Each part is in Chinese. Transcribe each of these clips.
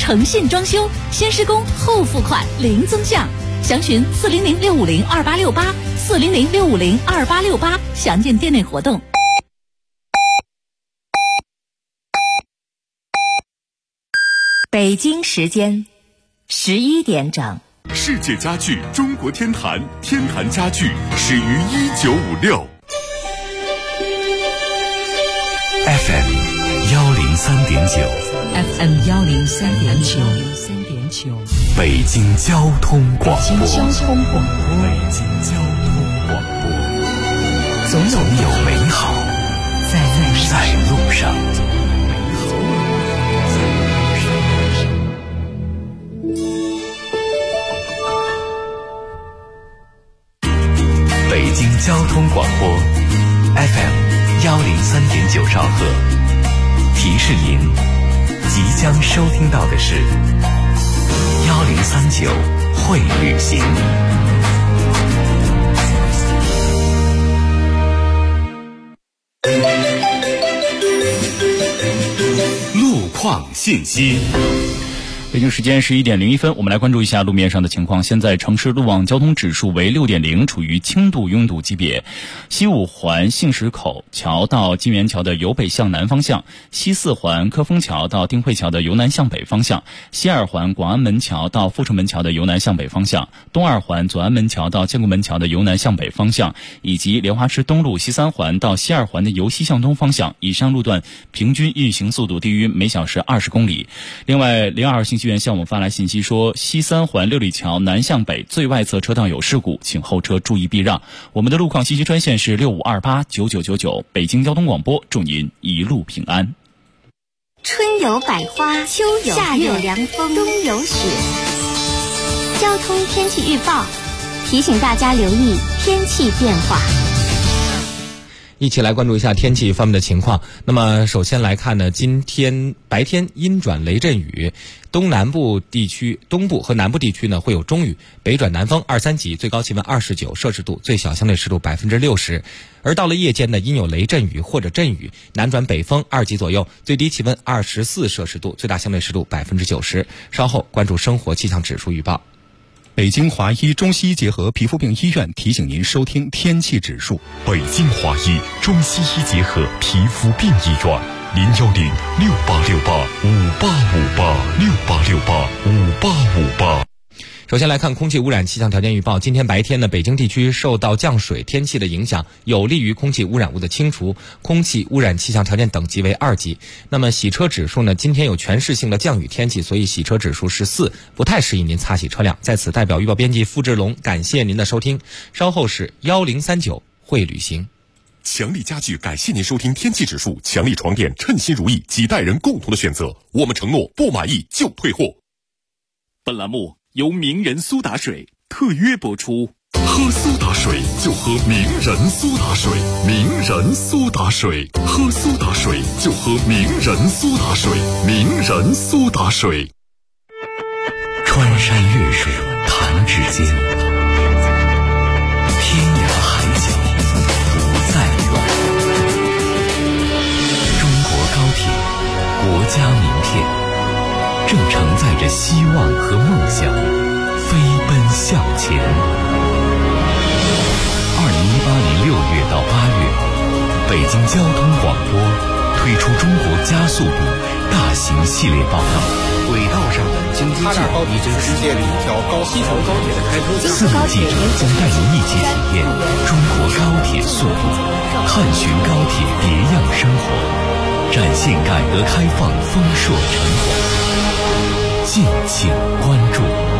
诚信装修，先施工后付款零增项。详询400-650-2868，400-650-2868，详见店内活动。 北京时间11点整。 世界家具中国天坛，天坛家具始于1956。FM 103.9，FM 103.9， 北京交通广播， 北京交通广播，总有美好在路上。 北京交通广播 FM 103.9兆赫，提示您即将收听到的是1039会旅行。路况信息。 北京时间11点01分，我们来关注一下路面上的情况。现在城市路网交通指数为6.0，处于轻度拥堵级别。西五环杏石口桥到金源桥的由北向南方向，西四环科丰桥到定慧桥的由南向北方向，西二环广安门桥到阜成门桥的由南向北方向，东二环左安门桥到建国门桥的由南向北方向，以及莲花池东路西三环到西二环的由西向东方向，以上路段平均运行速度低于每小时20公里。另外，02信息源向我们发来信息说，西三环六里桥南向北最外侧车道有事故，请后车注意避让。我们的路况信息专线是65289999。北京交通广播，祝您一路平安。 春有百花，秋有夏有凉风，冬有雪。交通天气预报提醒大家留意天气变化。 一起来关注一下天气方面的情况。那么首先来看呢，今天白天阴转雷阵雨，东部和南部地区呢会有中雨，北转南风2、3级，最高气温29摄氏度，最小相对湿度60%。而到了夜间呢，因有雷阵雨或者阵雨，南转北风2级左右，最低气温24摄氏度，最大相对湿度90%。稍后关注生活气象指数预报。 北京华医中西医结合皮肤病医院提醒您收听天气指数。 北京华医中西医结合皮肤病医院，010-6868-5858，6868-5858。 首先来看空气污染气象条件预报。今天白天呢，北京地区受到降水天气的影响，有利于空气污染物的清除，空气污染气象条件等级为2级。那么洗车指数呢，今天有全市性的降雨天气，所以洗车指数是4，不太适宜您擦洗车辆。在此代表预报编辑付志龙感谢您的收听。稍后是1039会旅行。 强力家具感谢您收听天气指数。强力床垫称心如意，几代人共同的选择，我们承诺不满意就退货。本栏目由名人苏打水特约播出。喝苏打水就喝名人苏打水，名人苏打水，喝苏打水就喝名人苏打水，名人苏打水。 穿山越水弹指间，天涯海角不再远。中国高铁，国家名片，正承载着希望和梦想飞奔向前。2018年6月到8月，北京交通广播推出中国加速度大型系列报道。 轨道上的京津冀已经实现了一条西成高铁的开通。 4路记者将带您一起体验中国高铁速度，探寻高铁别样生活，展现改革开放丰硕成果。敬请关注。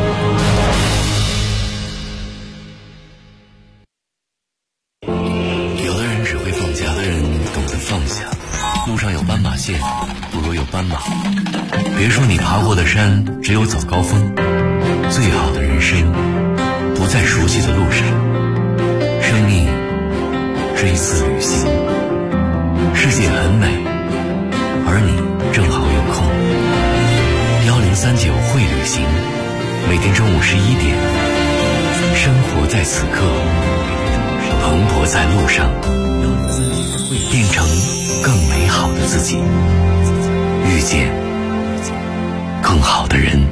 有的人只会放，假的人懂得放下。路上有斑马线，不如有斑马。别说你爬过的山只有早高峰，最好的人生不在熟悉的路上。生命是一次旅行，世界很美，而你正好有空。1039会旅行，每天中午11点，生活在此刻，蓬勃在路上，变成更美好的自己，遇见更好的人。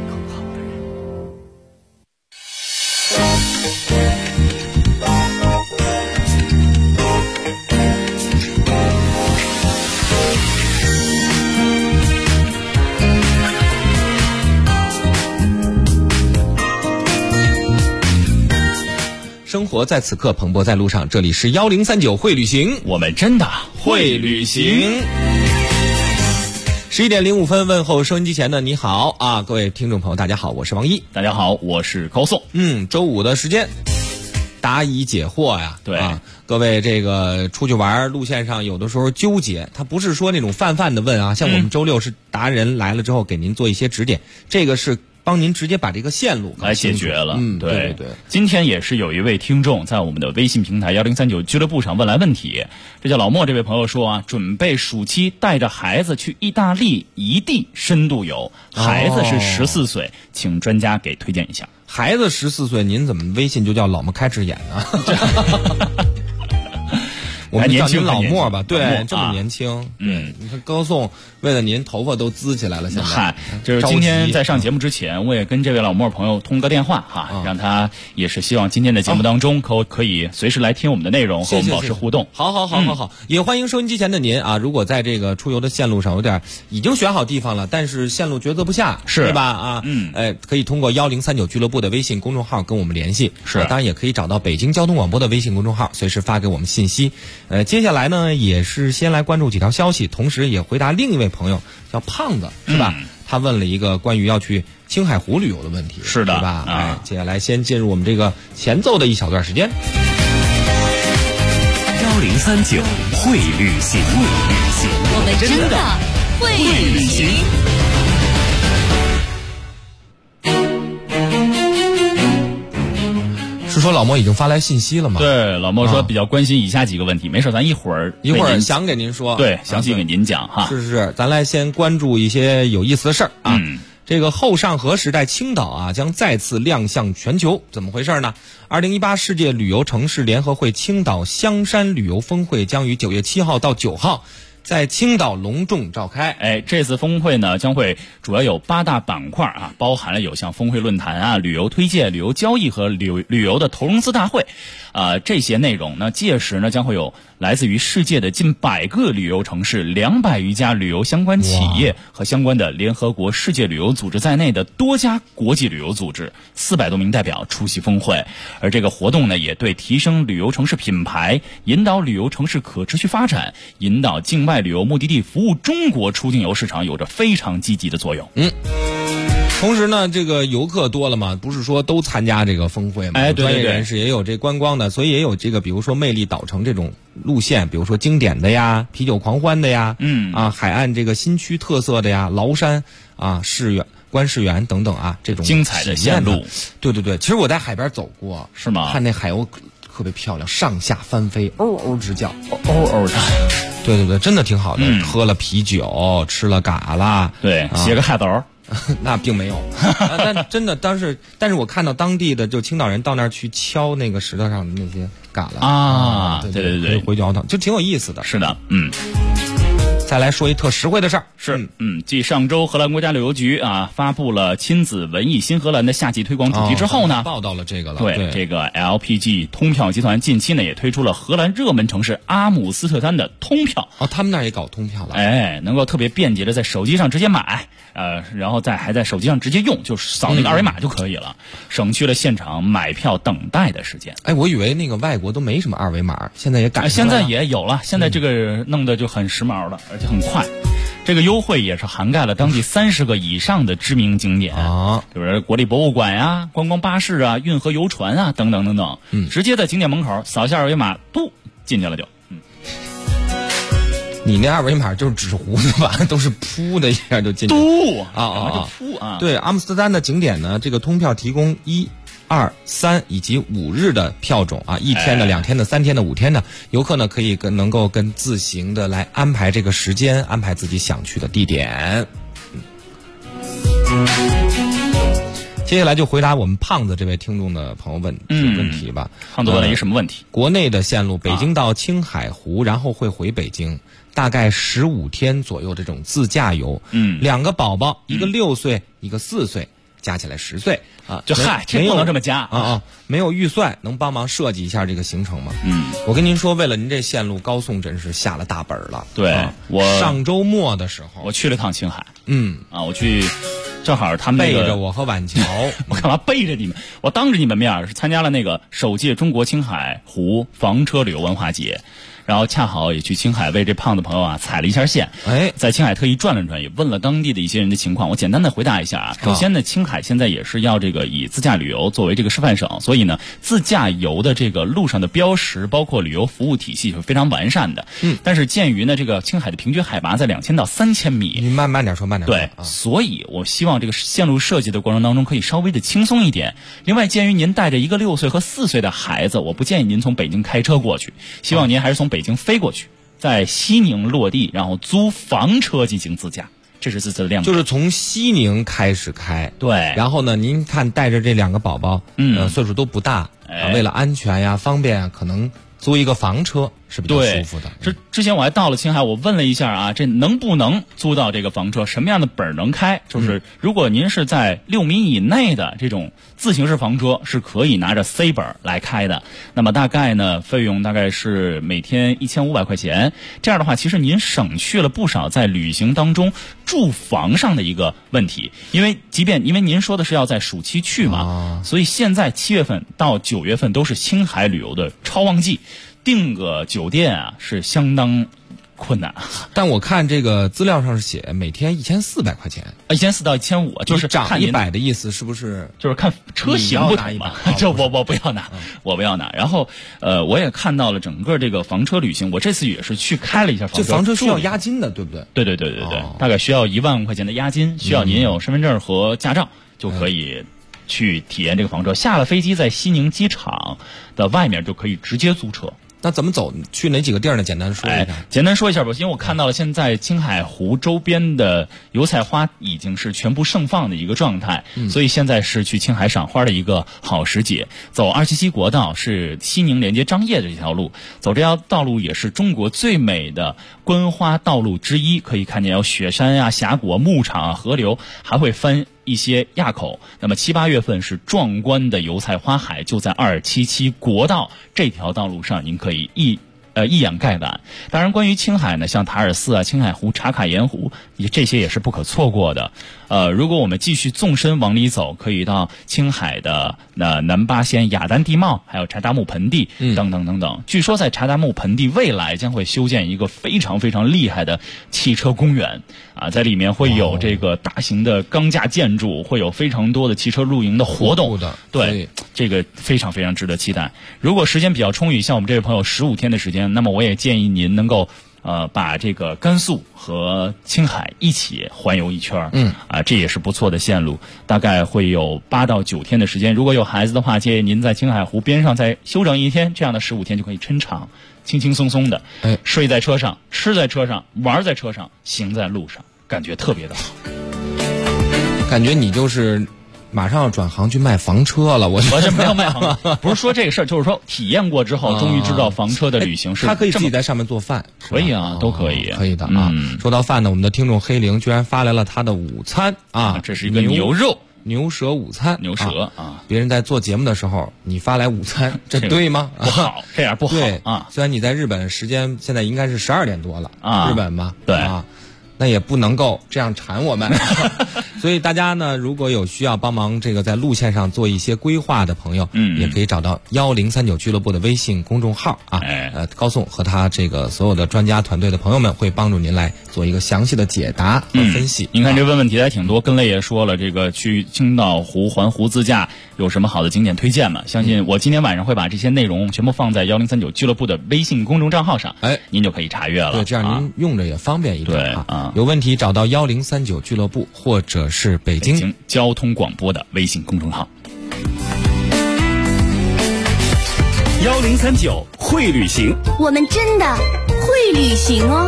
生活在此刻，蓬勃在路上。这里是1039会旅行， 我们真的会旅行。 11点05分，问候收音机前的你好啊，各位听众朋友，大家好，我是王一。 大家好，我是高颂。 周五的时间，答疑解惑呀。 对啊，各位这个出去玩路线上有的时候纠结，他不是说那种泛的问啊，像我们周六是达人来了之后给您做一些指点，这个是帮您直接把这个线路来解决了。 对。 今天也是有一位听众在我们的微信平台1039俱乐部上问来问题，这叫老莫这位朋友说啊，准备暑期带着孩子去意大利一地深度游，孩子是14岁，请专家给推荐一下。 孩子14岁，您怎么微信就叫老莫开智眼呢？我们叫您老莫吧，对，这么年轻。你看高颂为了您头发都滋起来了，现在。 就是今天在上节目之前，我也跟这位老莫朋友通个电话哈，让他也是希望今天的节目当中可以随时来听我们的内容，和我们保持互动。 好，也欢迎收音机前的您啊，如果在这个出游的线路上有点已经选好地方了，但是线路抉择不下， 是对吧？啊，可以通过1039俱乐部的微信公众号跟我们联系。 是， 当然也可以找到北京交通广播的微信公众号，随时发给我们信息。接下来呢，也是先来关注几条消息，同时也回答另一位朋友叫胖子，是吧？他问了一个关于要去青海湖旅游的问题， 是的， 对吧？接下来先进入我们这个前奏的一小段时间。 1039会旅行， 我们真的会旅行。 是说老莫已经发来信息了吗？ 对，老莫说比较关心以下几个问题，没事，咱一会儿想给您说， 对，详细给您讲哈。 是，咱来先关注一些有意思的事儿啊。这个后上河时代青岛啊将再次亮相全球，怎么回事呢？2018世界旅游城市联合会青岛香山旅游峰会将于9月7号到9号。在青岛隆重召开。 这次峰会呢将会主要有8大板块啊，包含了有像峰会论坛啊、旅游推荐、旅游交易和旅游的投融资大会，这些内容呢，届时呢将会有来自于世界的近100个旅游城市、200余家旅游相关企业和相关的联合国世界旅游组织在内的多家国际旅游组织，400多名代表出席峰会。而这个活动呢，也对提升旅游城市品牌、引导旅游城市可持续发展、引导境外旅游目的地服务中国出境游市场有着非常积极的作用。 同时呢，这个游客多了嘛，不是说都参加这个峰会嘛，专业人士也有这观光的，所以也有这个比如说魅力岛城这种路线，比如说经典的呀、啤酒狂欢的呀，海岸这个新区特色的呀、崂山啊、观世园等等啊，这种精彩的线路。 对，其实我在海边走过， 是吗？ 看那海鸥特别漂亮，上下翻飞，嗷嗷直叫， 嗷嗷的。 对，真的挺好的。喝了啤酒，吃了嘎啦， 对，写个海斗。 那并没有，但真的但是我看到当地的就青岛人到那儿去敲那个石头上的那些嘎啦啊，对， 回去熬汤，就挺有意思的。 是的， 再来说一特实惠的事儿， 继上周荷兰国家旅游局发布了亲子文艺新荷兰的夏季推广主题之后呢， 报道了这个了。 对，这个 LPG 通票集团近期呢也推出了荷兰热门城市阿姆斯特丹的通票。 他们那儿也搞通票了。 能够特别便捷的在手机上直接买，然后还在手机上直接用，就扫那个二维码就可以了，省去了现场买票等待的时间。 我以为那个外国都没什么二维码，现在也改。 现在也有了，现在这个弄得就很时髦了，而且很快。这个优惠也是涵盖了当地30个以上的知名景点比如国立博物馆呀、观光巴士啊、运河游船啊等等，直接在景点门口扫下二维码，进去了就。 你那二维码就是纸糊的吧？都是噗的一下就进去。对，阿姆斯特丹的景点呢，这个通票提供1、2、3以及5日的票种1天的、2天的、3天的、5天的，游客呢可以能够跟自行的来安排这个时间，安排自己想去的地点。接接下来就回答我们胖子这位听众的朋友问题吧。 胖子问了一个什么问题？ 国内的线路，北京到青海湖，然后会回北京，大概15天左右这种自驾游。2个宝宝，一个6岁，一个4岁，加起来10岁啊。 这不能这么加啊！没有预算，能帮忙设计一下这个行程吗？我跟您说，为了您这线路，高颂真是下了大本了。 对， 我上周末的时候， 我去了趟青海。我去。正好他们、背着我和晚桥， 我干嘛背着你们？我当着你们面是参加了那个首届中国青海湖房车旅游文化节，然后恰好也去青海为这胖子朋友踩了一下线。在青海特意转了转，也问了当地的一些人的情况。我简单的回答一下啊。首先呢，青海现在也是要这个以自驾旅游作为这个示范省，所以呢，自驾游的这个路上的标识，包括旅游服务体系是非常完善的。但是鉴于呢，这个青海的平均海拔在2000到3000米， 你慢点说，慢点说。 对，所以我希望这个线路设计的过程当中可以稍微的轻松一点。另外，鉴于您带着一个6岁和4岁的孩子，我不建议您从北京开车过去，希望您还是从北京飞过去，在西宁落地，然后租房车进行自驾。这是自亮点， 就是从西宁开始开。 对， 然后呢，您看带着这2个宝宝，岁数都不大，为了安全呀、方便啊，可能租一个房车是比较舒服的。 之前我还到了青海，我问了一下啊，这能不能租到这个房车？什么样的本能开？就是如果您是在6米以内的这种自行式房车，是可以拿着 C 本来开的。那么大概呢，费用大概是每天1500块钱。这样的话，其实您省去了不少在旅行当中住房上的一个问题。因为您说的是要在暑期去嘛，所以现在7月份到9月份都是青海旅游的超旺季。订个酒店啊是相当困难， 但我看这个资料上是写每天1400块钱 ，1400到1500，就是涨100的意思，是不是？ 就是看车型不同嘛。这我不要拿，我不要拿。然后我也看到了整个这个房车旅行，我这次也是去开了一下房车。 这房车需要押金的，对不对？ 对，大概需要1万块钱的押金，需要您有身份证和驾照就可以去体验这个房车。下了飞机，在西宁机场的外面就可以直接租车。 那怎么走？去哪几个地儿呢？简单说一下。 简单说一下吧，因为我看到了现在青海湖周边的油菜花已经是全部盛放的一个状态，所以现在是去青海赏花的一个好时节。走277国道是西宁连接张掖的这条路，走这条道路也是中国最美的观花道路之一，可以看见有雪山啊、峡谷、牧场啊、河流，还会分一些垭口。那么7、8月份是壮观的油菜花海，就在277国道这条道路上，您可以一眼盖碗。当然，关于青海呢，像塔尔寺啊、青海湖、茶卡盐湖，这些也是不可错过的。如果我们继续纵深往里走，可以到青海的南巴仙、雅丹地貌，还有柴达木盆地等等等等。据说在柴达木盆地未来将会修建一个非常非常厉害的汽车公园啊，在里面会有这个大型的钢架建筑，会有非常多的汽车露营的活动。对，这个非常非常值得期待。如果时间比较充裕，像我们这位朋友15天的时间，那么我也建议您能够把这个甘肃和青海一起环游一圈。这也是不错的线路，大概会有8到9天的时间。如果有孩子的话，建议您在青海湖边上再休整1天，这样的15天就可以抻长，轻轻松松的睡在车上，吃在车上，玩在车上，行在路上，感觉特别的好。 感觉你就是马上要转行去卖房车了，我这没有卖房，不是说这个事儿，就是说体验过之后，终于知道房车的旅行是。 他可以自己在上面做饭， 可以啊，都可以， 可以的啊。说到饭呢，我们的听众黑灵居然发来了他的午餐啊， 这是一个牛肉牛舌午餐， 牛舌啊。 别人在做节目的时候，你发来午餐，这对吗？ 不好，这样不好啊。 虽然你在日本时间现在应该是12点多了啊，日本嘛， 对啊。那也不能够这样馋我们，所以大家呢，如果有需要帮忙这个在路线上做一些规划的朋友，也可以找到1039俱乐部的微信公众号啊，高颂和他这个所有的专家团队的朋友们会帮助您来做一个详细的解答和分析。 您看这问题还挺多，跟雷也说了，这个去青岛湖环湖自驾有什么好的景点推荐吗？相信我今天晚上会把这些内容全部放在1039俱乐部的微信公众账号上，您就可以查阅了。 对，这样您用着也方便一点啊。 对有问题找到1039俱乐部或者是北京交通广播的微信公众号。 1039会旅行， 我们真的会旅行哦。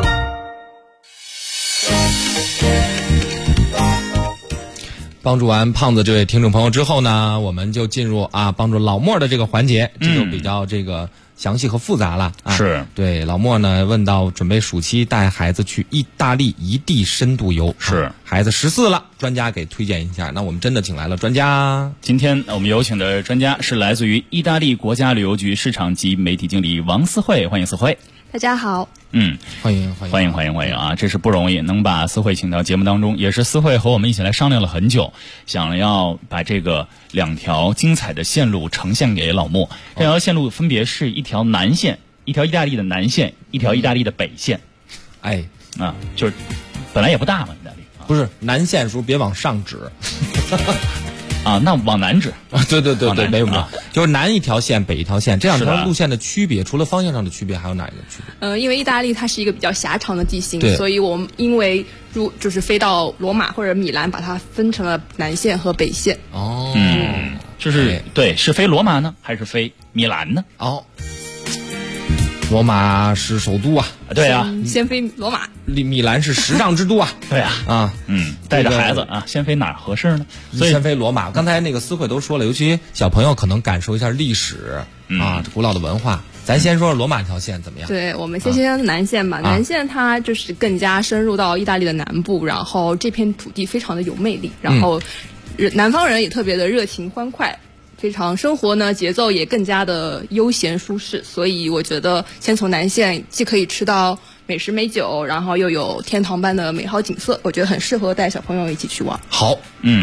帮助完胖子这位听众朋友之后呢，我们就进入帮助老莫的这个环节，这就比较这个详细和复杂了。 是对老莫呢问到准备暑期带孩子去意大利一地深度游， 是孩子14了，专家给推荐一下。那我们真的请来了专家。 今天我们有请的专家是来自于意大利国家旅游局市场及媒体经理王思慧，欢迎思慧。 大家好。 欢迎啊！这是不容易，能把思慧请到节目当中，也是思慧和我们一起来商量了很久，想要把这个2条精彩的线路呈现给老莫。这条线路分别是一条南线，一条意大利的南线，一条意大利的北线。就是本来也不大嘛，意大利不是南线的时候别往上指。 那往南指。 对，没有，就是南一条线，北一条线，这2条路线的区别，除了方向上的区别，还有哪一个区别？ 因为意大利它是一个比较狭长的地形，所以我们因为就是飞到罗马或者米兰，把它分成了南线和北线。 就是对，是飞罗马呢，还是飞米兰呢？ 罗马是首都啊， 对啊， 先飞罗马。 米兰是时尚之都啊， 对啊，带着孩子先飞哪儿合适呢？ 所以先飞罗马。刚才那个思慧都说了，尤其小朋友可能感受一下历史古老的文化。咱先说罗马这条线怎么样？ 对，我们先南线吧。南线它就是更加深入到意大利的南部，然后这片土地非常的有魅力，然后南方人也特别的热情欢快。非常生活呢，节奏也更加的悠闲舒适，所以我觉得先从南线既可以吃到美食美酒，然后又有天堂般的美好景色，我觉得很适合带小朋友一起去玩。 好，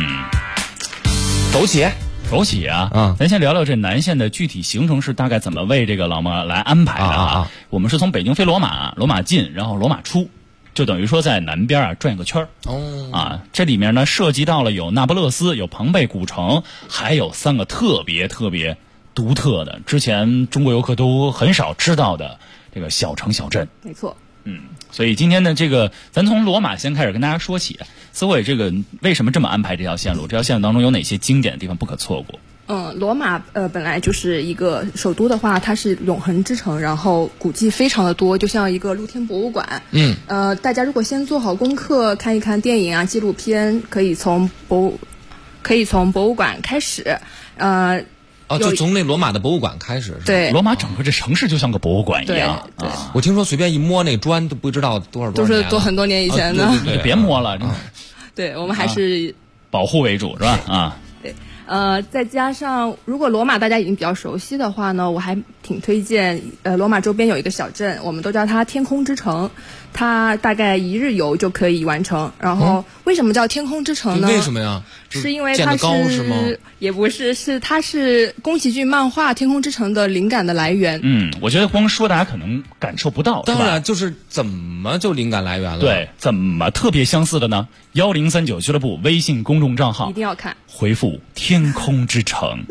走起啊！ 咱先聊聊这南线的具体行程是大概怎么为这个老莫来安排的我们是从北京飞罗马，罗马进，然后罗马出。就等于说在南边转个圈这里面呢涉及到了有那不勒斯，有庞贝古城，还有3个特别独特的，之前中国游客都很少知道的这个小城小镇。 没错。 所以今天呢，这个咱从罗马先开始跟大家说起。思慧，这个为什么这么安排这条线路？这条线路当中有哪些经典的地方不可错过？ 罗马本来就是一个首都的话，它是永恒之城，然后古迹非常的多，就像一个露天博物馆。大家如果先做好功课，看一看电影纪录片，可以从博物馆开始。 就从那罗马的博物馆开始。 对， 罗马整个这城市就像个博物馆一样。 对， 我听说随便一摸那砖都不知道多少年了， 都是很多年以前的。 对，别摸了。 对，我们还是保护为主，是吧？ 对。再加上如果罗马大家已经比较熟悉的话呢，我还挺推荐罗马周边有一个小镇，我们都叫它天空之城，它大概1日游就可以完成。然后为什么叫天空之城呢？ 为什么呀？ 是因为它是吗？ 也不是，它是宫崎骏漫画《天空之城》的灵感的来源。 我觉得光说大家可能感受不到。 当然，就是怎么就灵感来源了？ 对，怎么特别相似的呢？1039俱乐部微信公众账号一定要看， 回复天空之城。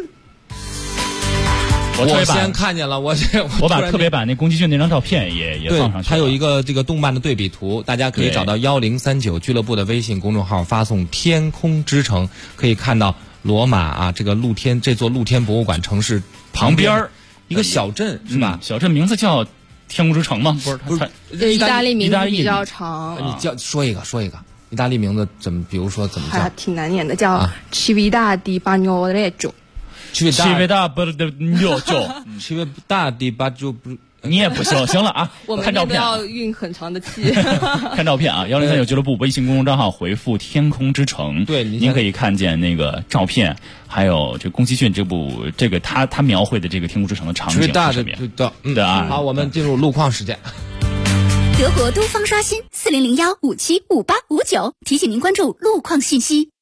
我先看见了，我特别把那宫崎骏那张照片也放上去了。 它有一个这个动漫的对比图，大家可以找到1039俱乐部的微信公众号，发送天空之城，可以看到罗马这个这座露天博物馆城市旁边一个小镇，是吧？ 小镇名字叫天空之城吗？不是， 意大利名字比较长。 你说一个。意大利名字怎么？比如说怎么叫？ 还挺难念的，叫 Città di Bagnoregio。 Città di Bagnoregio。 你也不行了啊！ 我们看照片要运很长的气。 看照片1039俱乐部微信公众账号回复天空之城， 对， 您可以看见那个照片，还有这宫崎骏这个他描绘的这个天空之城的场景上面。 对啊。好，我们进入路况时间。 德国东方刷新4001575859提醒您关注路况信息。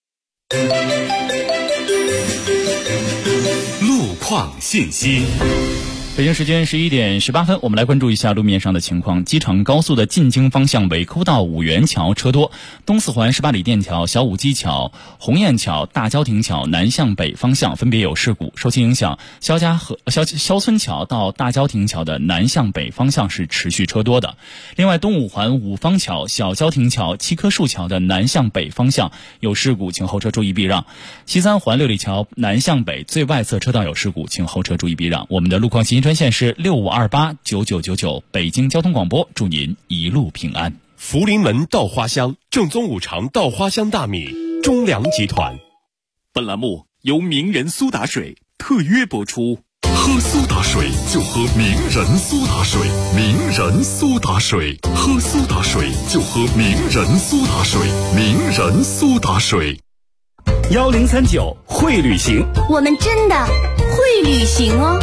路况信息。 北京时间11点18分，我们来关注一下路面上的情况。机场高速的进京方向尾沟到五元桥车多，东四环18里店桥、小武基桥、鸿雁桥、大郊亭桥南向北方向分别有事故，受其影响，肖村桥到大郊亭桥的南向北方向是持续车多的。另外，东五环五方桥、小郊亭桥、七棵树桥的南向北方向有事故，请后车注意避让。西三环六里桥南向北最外侧车道有事故，请后车注意避让。我们的路况信息专线是65289999，北京交通广播，祝您一路平安。 福临门稻花香，正宗五常稻花香大米，中粮集团。 本栏目由名人苏打水特约播出。喝苏打水就喝名人苏打水，名人苏打水，喝苏打水就喝名人苏打水，名人苏打水。 1039会旅行， 我们真的会旅行哦。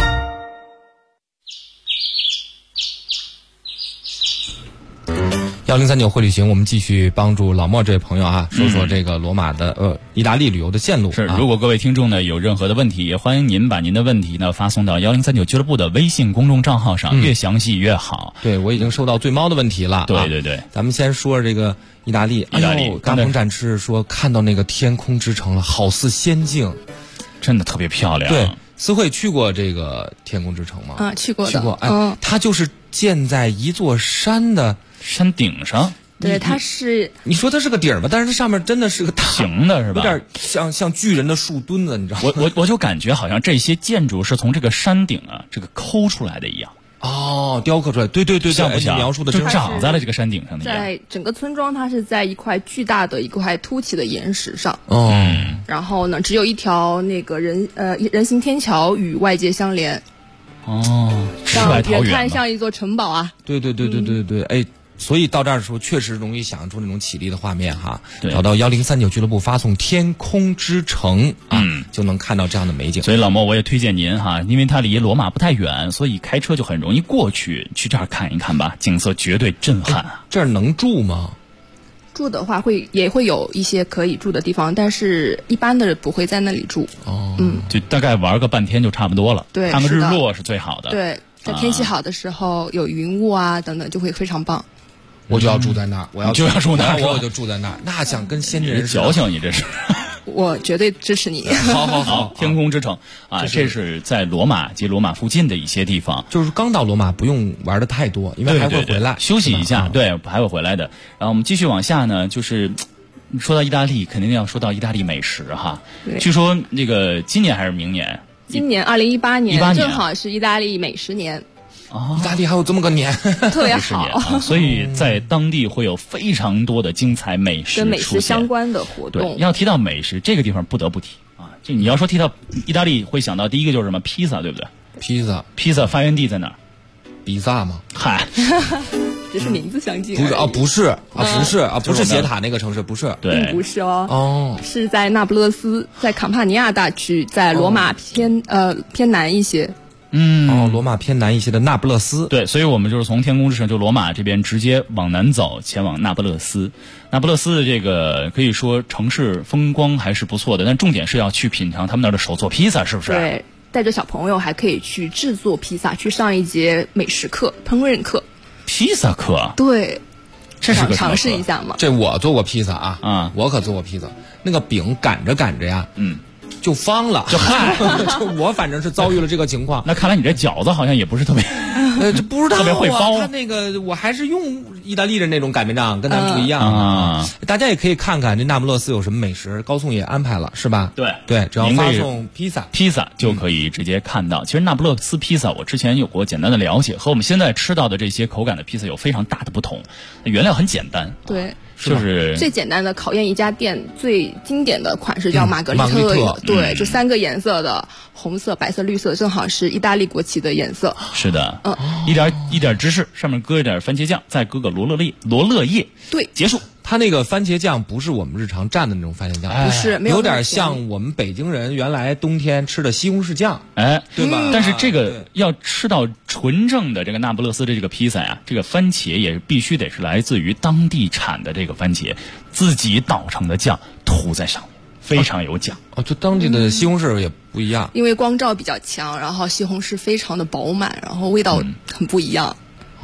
1039会旅行，我们继续帮助老莫这位朋友啊，说说这个罗马的意大利旅游的线路。 是，如果各位听众呢有任何的问题，也欢迎您把您的问题呢发送到1039俱乐部的微信公众账号上，越详细越好。 对，我已经收到醉猫的问题了。 对对对， 咱们先说这个意大利。刚鹏展翅说看到那个天空之城了，好似仙境， 真的特别漂亮。 对，思慧去过这个天空之城吗？ 啊，去过的。 去过。它就是建在一座山的山顶上。 对，它是你说它是个顶儿吧，但是它上面真的是个平的，是吧？ 有点像巨人的树墩子，你知道吗？ 我就感觉好像这些建筑是从这个山顶啊这个抠出来的一样。 哦，雕刻出来，对， 像不像？ 描述的就长在了这个山顶上的一样。 在整个村庄，它是在一块巨大的一块凸起的岩石上。然后呢，只有一条那个人行天桥与外界相连。 世外桃源， 远看像一座城堡啊。 对，哎。所以到这儿的时候，确实容易想象出那种绮丽的画面哈。 对， 找到1039俱乐部，发送天空之城就能看到这样的美景。 所以老莫，我也推荐您哈，因为它离罗马不太远，所以开车就很容易过去这儿看一看吧，景色绝对震撼啊！ 这儿能住吗？ 住的话也会有一些可以住的地方，但是一般的人不会在那里住。 就大概玩个半天就差不多了。 对， 看个日落是最好的。 对，在天气好的时候，有云雾啊等等，就会非常棒。 我就要住在那儿，我要住那儿， 我就住在那儿。那想跟仙人矫情，你这是。 我绝对支持你。 好， 天空之城啊，这是在罗马及罗马附近的一些地方。 就是刚到罗马不用玩的太多，因为还会回来休息一下，对，还会回来的。然后我们继续往下呢，就是说到意大利，肯定要说到意大利美食哈。据说这个今年还是明年？ 今年2018年，正好是意大利美食年。 意大利还有这么个年， 特别好， 所以在当地会有非常多的精彩美食跟美食相关的活动。 对，要提到美食，这个地方不得不提啊。这你要说提到意大利，会想到第一个就是什么披萨，对不对？披萨发源地在哪儿？ 比萨吗？ 嗨， 只是名字相近。 不是斜塔那个城市，不是， 并不是哦，是在那不勒斯，在坎帕尼亚大区，在罗马偏南一些。 罗马偏南一些的那不勒斯。 对，所以我们就是从天空之城，就罗马这边直接往南走，前往那不勒斯。那不勒斯的这个可以说城市风光还是不错的，但重点是要去品尝他们那儿的手做披萨，是不是？ 对，带着小朋友还可以去制作披萨，去上一节美食课、烹饪课。 披萨课？ 对， 这是个尝试一下嘛。 这我做过披萨啊，我可做过披萨，那个饼擀着呀，就方了， 就嗨， 我反正是遭遇了这个情况。 那看来你这饺子好像也不是特别， 这不知道特别会包。 他那个我还是用意大利人那种擀面杖，跟他们不一样大家也可以看看这那不勒斯有什么美食，高颂也安排了，是吧？对，只要发送披萨就可以直接看到。其实那不勒斯披萨我之前有过简单的了解，和我们现在吃到的这些口感的披萨有非常大的不同。原料很简单， 对。 就是最简单的考验一家店最经典的款式叫玛格丽特，对，就3个颜色的红色、白色、绿色，正好是意大利国旗的颜色。 是的，一点芝士，上面搁一点番茄酱，再搁个罗勒叶， 对， 结束。 它那个番茄酱不是我们日常蘸的那种番茄酱， 不是， 有点像我们北京人原来冬天吃的西红柿酱，对吧？ 但是这个要吃到纯正的这个那不勒斯的这个披萨呀，这个番茄也必须得是来自于当地产的这个番茄，自己捣成的酱涂在上面，非常有讲。 就当地的西红柿也不一样， 因为光照比较强，然后西红柿非常的饱满，然后味道很不一样。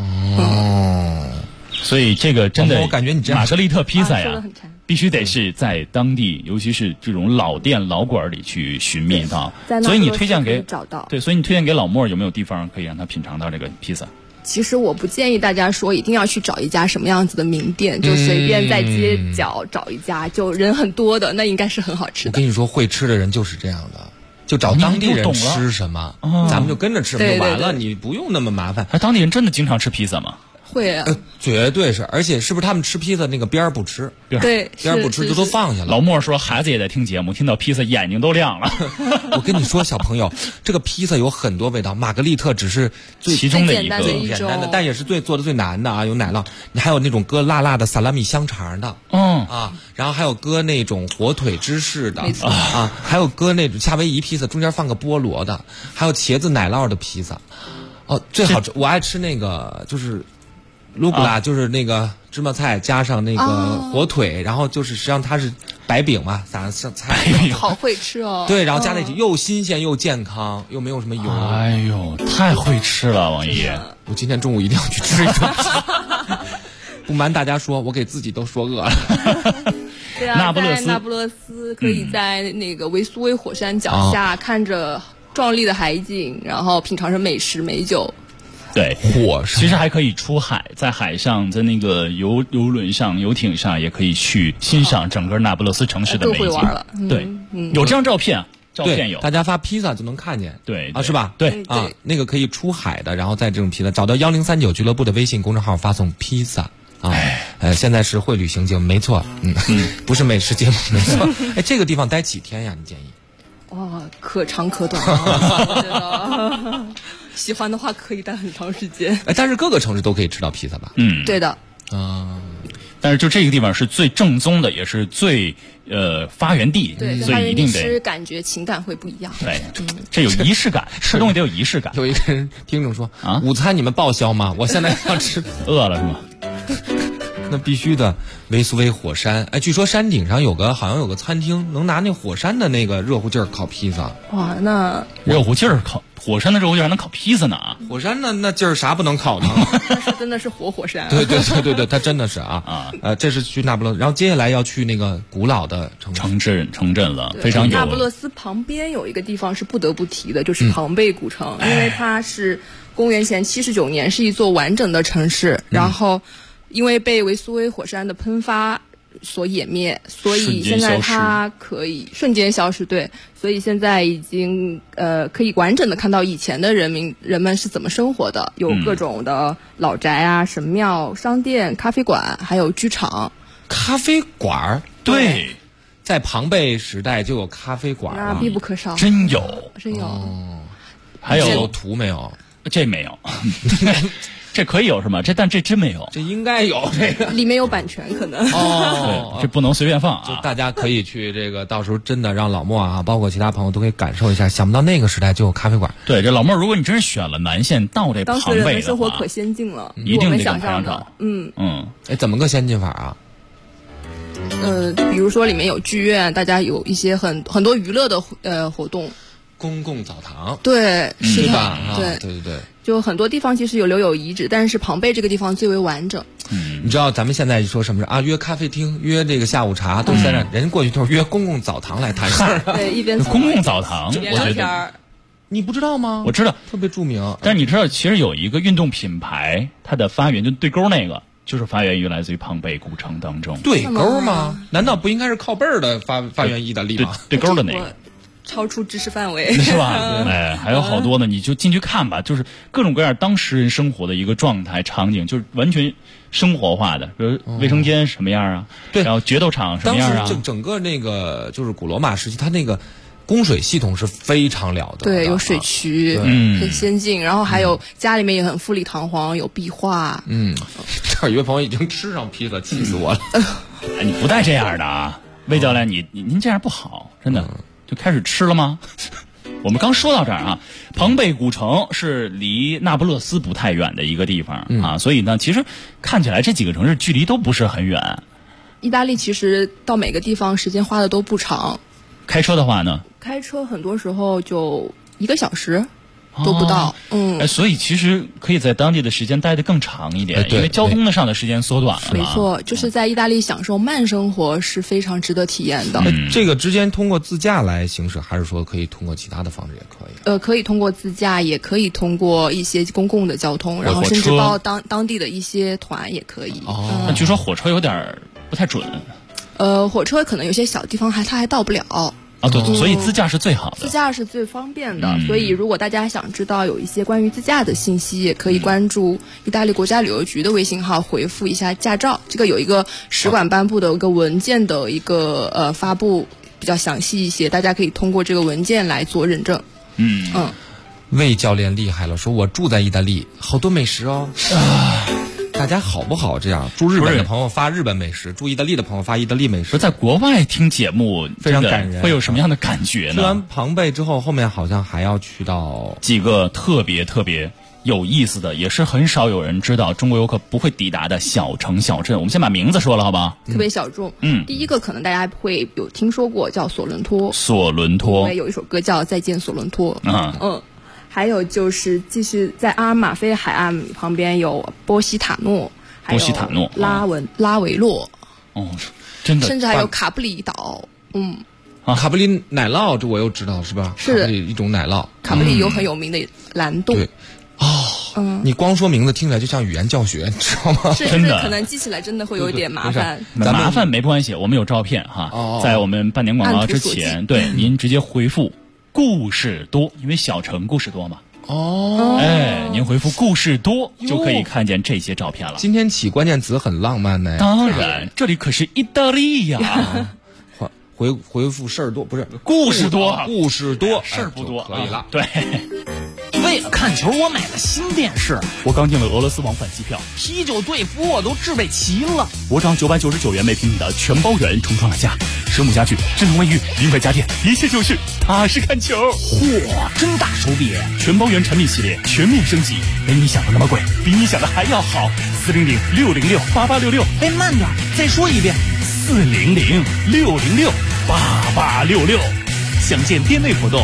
所以这个真的， 我感觉你这玛格丽特披萨呀，必须得是在当地，尤其是这种老店老馆里去寻觅到。所以你推荐给找到， 对，所以你推荐给老莫有没有地方可以让他品尝到这个披萨？ 其实我不建议大家说一定要去找一家什么样子的名店，就随便在街角找一家，就人很多的，那应该是很好吃的。 我跟你说，会吃的人就是这样的。就找当地人吃什么，咱们就跟着吃就完了，你不用那么麻烦。 当地人真的经常吃披萨吗？ 会啊， 绝对是，而且是不是他们吃披萨那个边儿不吃？ 对， 边儿不吃就都放下了。 老莫说孩子也在听节目，听到披萨眼睛都亮了。 我跟你说，小朋友，这个披萨有很多味道，玛格丽特只是其中的一个简单的，但也是做的最难的啊！有奶酪，你还有那种搁辣辣的萨拉米香肠的，然后还有搁那种火腿芝士的，还有搁那种夏威夷披萨中间放个菠萝的，还有茄子奶酪的披萨。最好吃，我爱吃那个就是卢古拉，就是那个芝麻菜加上那个火腿，然后就是实际上它是白饼嘛，撒上菜。 好会吃哦。 对，然后加在一起，又新鲜又健康，又没有什么油。 哎呦，太会吃了，王姨！ 我今天中午一定要去吃一顿。不瞒大家说，我给自己都说饿了。 对啊，那不勒斯可以在那个维苏威火山脚下看着壮丽的海景，然后品尝着美食美酒。 对，其实还可以出海，在海上，在那个游轮上、游艇上，也可以去欣赏整个那不勒斯城市的美景。 更会玩了， 对，有这张照片，照片有， 大家发披萨就能看见。 对啊，是吧？ 对啊，那个可以出海的，然后在这种披萨，找到1039俱乐部的微信公众号发送披萨。现在是会旅行节目，没错，不是美食节目，没错。这个地方待几天呀？你建议？ 哇，可长可短啊！喜欢的话可以待很长时间。 但是各个城市都可以吃到披萨吧？ 对的。 但是就这个地方是最正宗的，也是最发源地，所以一定得吃，感觉情感会不一样。 对，这有仪式感，吃东西得有仪式感。 有一个人听众说午餐你们报销吗？我现在要吃， 饿了是吗？ 那必须的，维苏威火山。据说山顶上好像有个餐厅，能拿那火山的那个热乎劲儿烤披萨。 哇，那热乎劲儿烤火山的热乎劲儿还能烤披萨呢？ 火山那劲儿啥不能烤呢？ 那是真的是活火山。 对，它真的是这是去那不勒斯，然后接下来要去那个古老的城镇了，非常有。 那不勒斯旁边有一个地方是不得不提的，就是庞贝古城，因为它是公元前79年是一座完整的城市，然后因为被维苏威火山的喷发所湮灭，所以现在它可以瞬间消失。对，所以现在已经可以完整的看到以前的人们是怎么生活的，有各种的老宅啊、神庙、商店、咖啡馆，还有剧场。 咖啡馆？ 对， 在庞贝时代就有咖啡馆那必不可少。 真有。还有图没有？ 这没有。这可以有是吗？但这真没有， 这应该有，这个里面有版权可能。 这不能随便放啊！ 就大家可以去这个，到时候真的让老莫包括其他朋友都可以感受一下。想不到那个时代就有咖啡馆。 对，这老莫，如果你真是选了南线到这庞贝的话，当时人的生活可先进了， 一定得想象的。 怎么个先进法啊？ 比如说里面有剧院，大家有一些很多娱乐的活动。 公共澡堂， 对，是吧？ 对，就很多地方其实留有遗址，但是庞贝这个地方最为完整。 你知道咱们现在说什么约咖啡厅，约这个下午茶，都在那人过去都是约公共澡堂来谈事儿。 对，一边公共澡堂，我觉得你不知道吗？ 我知道， 特别著名。 但是你知道，其实有一个运动品牌，它的发源就对勾那个，就是发源于来自于庞贝古城当中。 对勾吗？难道不应该是靠背儿的发源意大利吗？ 对勾的那个。 超出知识范围是吧？还有好多呢，你就进去看吧，就是各种各样当时人生活的一个状态场景，就是完全生活化的，比如卫生间什么样啊， 对， 然后决斗场什么样啊。 当时整个那个就是古罗马时期，它那个供水系统是非常了得的， 对，有水渠，很先进，然后还有家里面也很富丽堂皇，有壁画。 这有一位朋友已经吃上披萨，气死我了。 你不带这样的啊，魏教练，您这样不好，真的。就开始吃了吗？我们刚说到这儿啊，庞贝古城是离那不勒斯不太远的一个地方啊，所以呢，其实看起来这几个城市距离都不是很远。 意大利其实到每个地方时间花的都不长。 开车的话呢？ 开车很多时候就1个小时都不到。 所以其实可以在当地的时间待得更长一点，因为交通上的时间缩短了。 没错，就是在意大利享受慢生活是非常值得体验的。 这个之间通过自驾来行驶，还是说可以通过其他的方式也可以？ 可以通过自驾，也可以通过一些公共的交通，然后甚至包当地的一些团也可以。 那据说火车有点不太准。 火车可能有些小地方它还到不了。 啊，对，所以自驾是最好的， 自驾是最方便的。所以如果大家想知道有一些关于自驾的信息，也可以关注意大利国家旅游局的微信号，回复一下驾照。这个有一个使馆颁布的一个文件的一个发布比较详细一些，大家可以通过这个文件来做认证。 魏教练厉害了，说我住在意大利，好多美食哦。大家好不好？这样住日本的朋友发日本美食，住意大利的朋友发意大利美食。 在国外听节目非常感人， 会有什么样的感觉呢？ 去完庞贝之后，后面好像还要去到几个特别有意思的，也是很少有人知道中国游客不会抵达的小城小镇。我们先把名字说了，好吧？ 特别小众。第一个可能大家会有听说过，叫索伦托。 索伦托， 对，有一首歌叫《再见索伦托》。还有就是继续在阿尔马菲海岸旁边有波西塔诺，还有拉维洛。 真的， 甚至还有卡布里岛。 卡布里奶酪，这我又知道是吧？ 是卡布里一种奶酪。 卡布里有很有名的蓝洞。 对。你光说名字听起来就像语言教学，你知道吗？ 真的，可能记起来真的会有一点麻烦。 麻烦没关系，我们有照片哈。在我们半点广告之前，对您直接回复故事多，因为小城故事多嘛。您回复故事多就可以看见这些照片了。 今天起关键词很浪漫呢。 当然，这里可是意大利呀。 回复事儿多，不是故事多， 故事多， 事儿不多， 可以了。 对。 为了看球，我买了新电视。 我刚订了俄罗斯往返机票， 啤酒队服我都置备齐了。 我涨999元每平米的全包圆重创了价，蛇母家具、智能卫浴、名牌家电，一切就是踏实看球。 嚯，真大手笔！ 全包圆产品系列全面升级，没你想的那么贵，比你想的还要好。400-606-8866。 慢点，再说一遍。 400-606-8866。详见店内活动。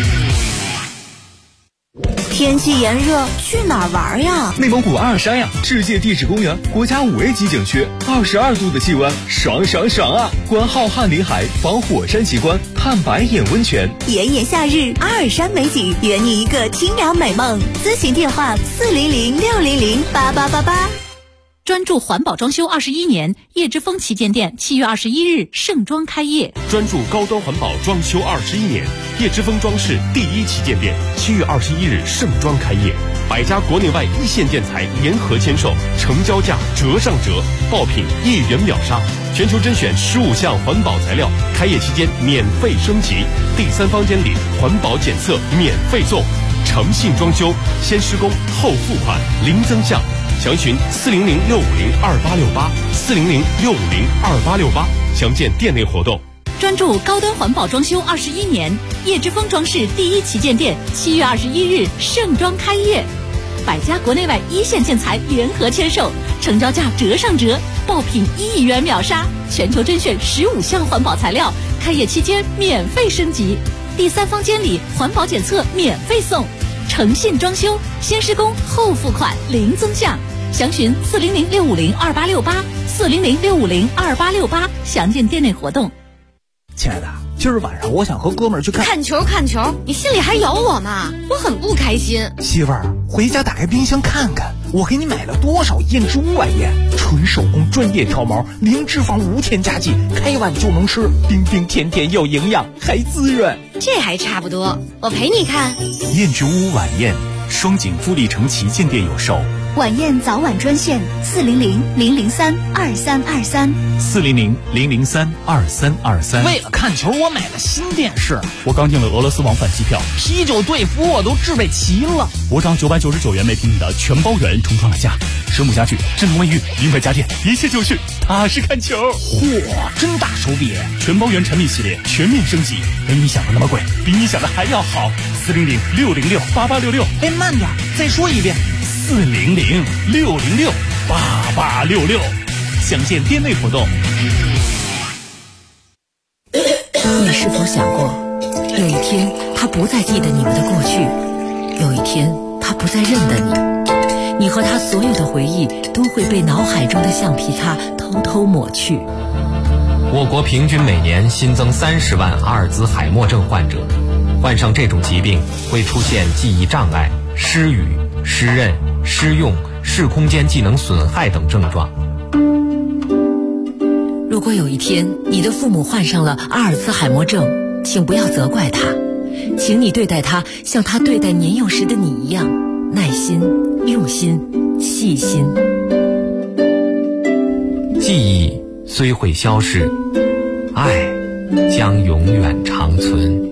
天气炎热，去哪儿玩呀？ 内蒙古阿尔山呀，世界地质公园国家5A级景区，22度的气温，爽啊！观浩瀚林海，访火山奇观，探白眼温泉。 炎炎夏日，阿尔山美景，圆你一个清凉美梦。咨询电话400-600-8888。专注环保装修21年，叶之峰旗舰店7月21日盛装开业。 专注高端环保装修21年，叶之峰装饰第1旗舰店7月21日盛装开业，100家国内外一线建材联合签售，成交价折上折，爆品1元秒杀，全球甄选15项环保材料，开业期间免费升级，第3方监理环保检测免费送，诚信装修，先施工后付款，零增项。详询400-650-2868，400-650-2868，详见店内活动。 专注高端环保装修21年，叶之峰装饰第1旗舰店7月21日盛装开业，100家国内外一线建材联合签售，成交价折上折，爆品1元秒杀，全球甄选15项环保材料，开业期间免费升级，第3方监理环保检测免费送，诚信装修，先施工后付款，零增项。详询400-650-2868，400-650-2868，详见店内活动。 亲爱的，今儿晚上我想和哥们儿去看球，你心里还有我吗？我很不开心。 媳妇儿，回家打开冰箱看看，我给你买了多少燕之屋晚宴，纯手工专业挑毛，零脂肪无添加剂，开碗就能吃，冰冰甜甜又营养，还滋润。 这还差不多，我陪你看。 燕之屋晚宴，双井富力城旗舰店有售。 晚宴早晚专线 400-003-2323，400-003-2323。 为了看球，我买了新电视。 我刚订了俄罗斯往返机票， 啤酒队服我都置备齐了。 我涨999元每平米的全包圆重创了价，蛇母家具、智能卫浴、名牌家电，一切就是踏实看球。 嚯，真大手笔！ 全包圆产品系列全面升级，没你想的那么贵，比你想的还要好。400-606-8866。 慢点，再说一遍。 400-600-8866，详见店内活动。 你是否想过，有一天他不再记得你们的过去，有一天他不再认得你，你和他所有的回忆都会被脑海中的橡皮擦偷偷抹去。 我国平均每年新增30万阿尔兹海默症患者，患上这种疾病会出现记忆障碍、失语、失认、失用、视空间技能损害等症状。 如果有一天你的父母患上了阿尔兹海默症， 请不要责怪他，请你对待他像他对待年幼时的你一样，耐心、用心、细心。 记忆虽会消逝，爱将永远长存。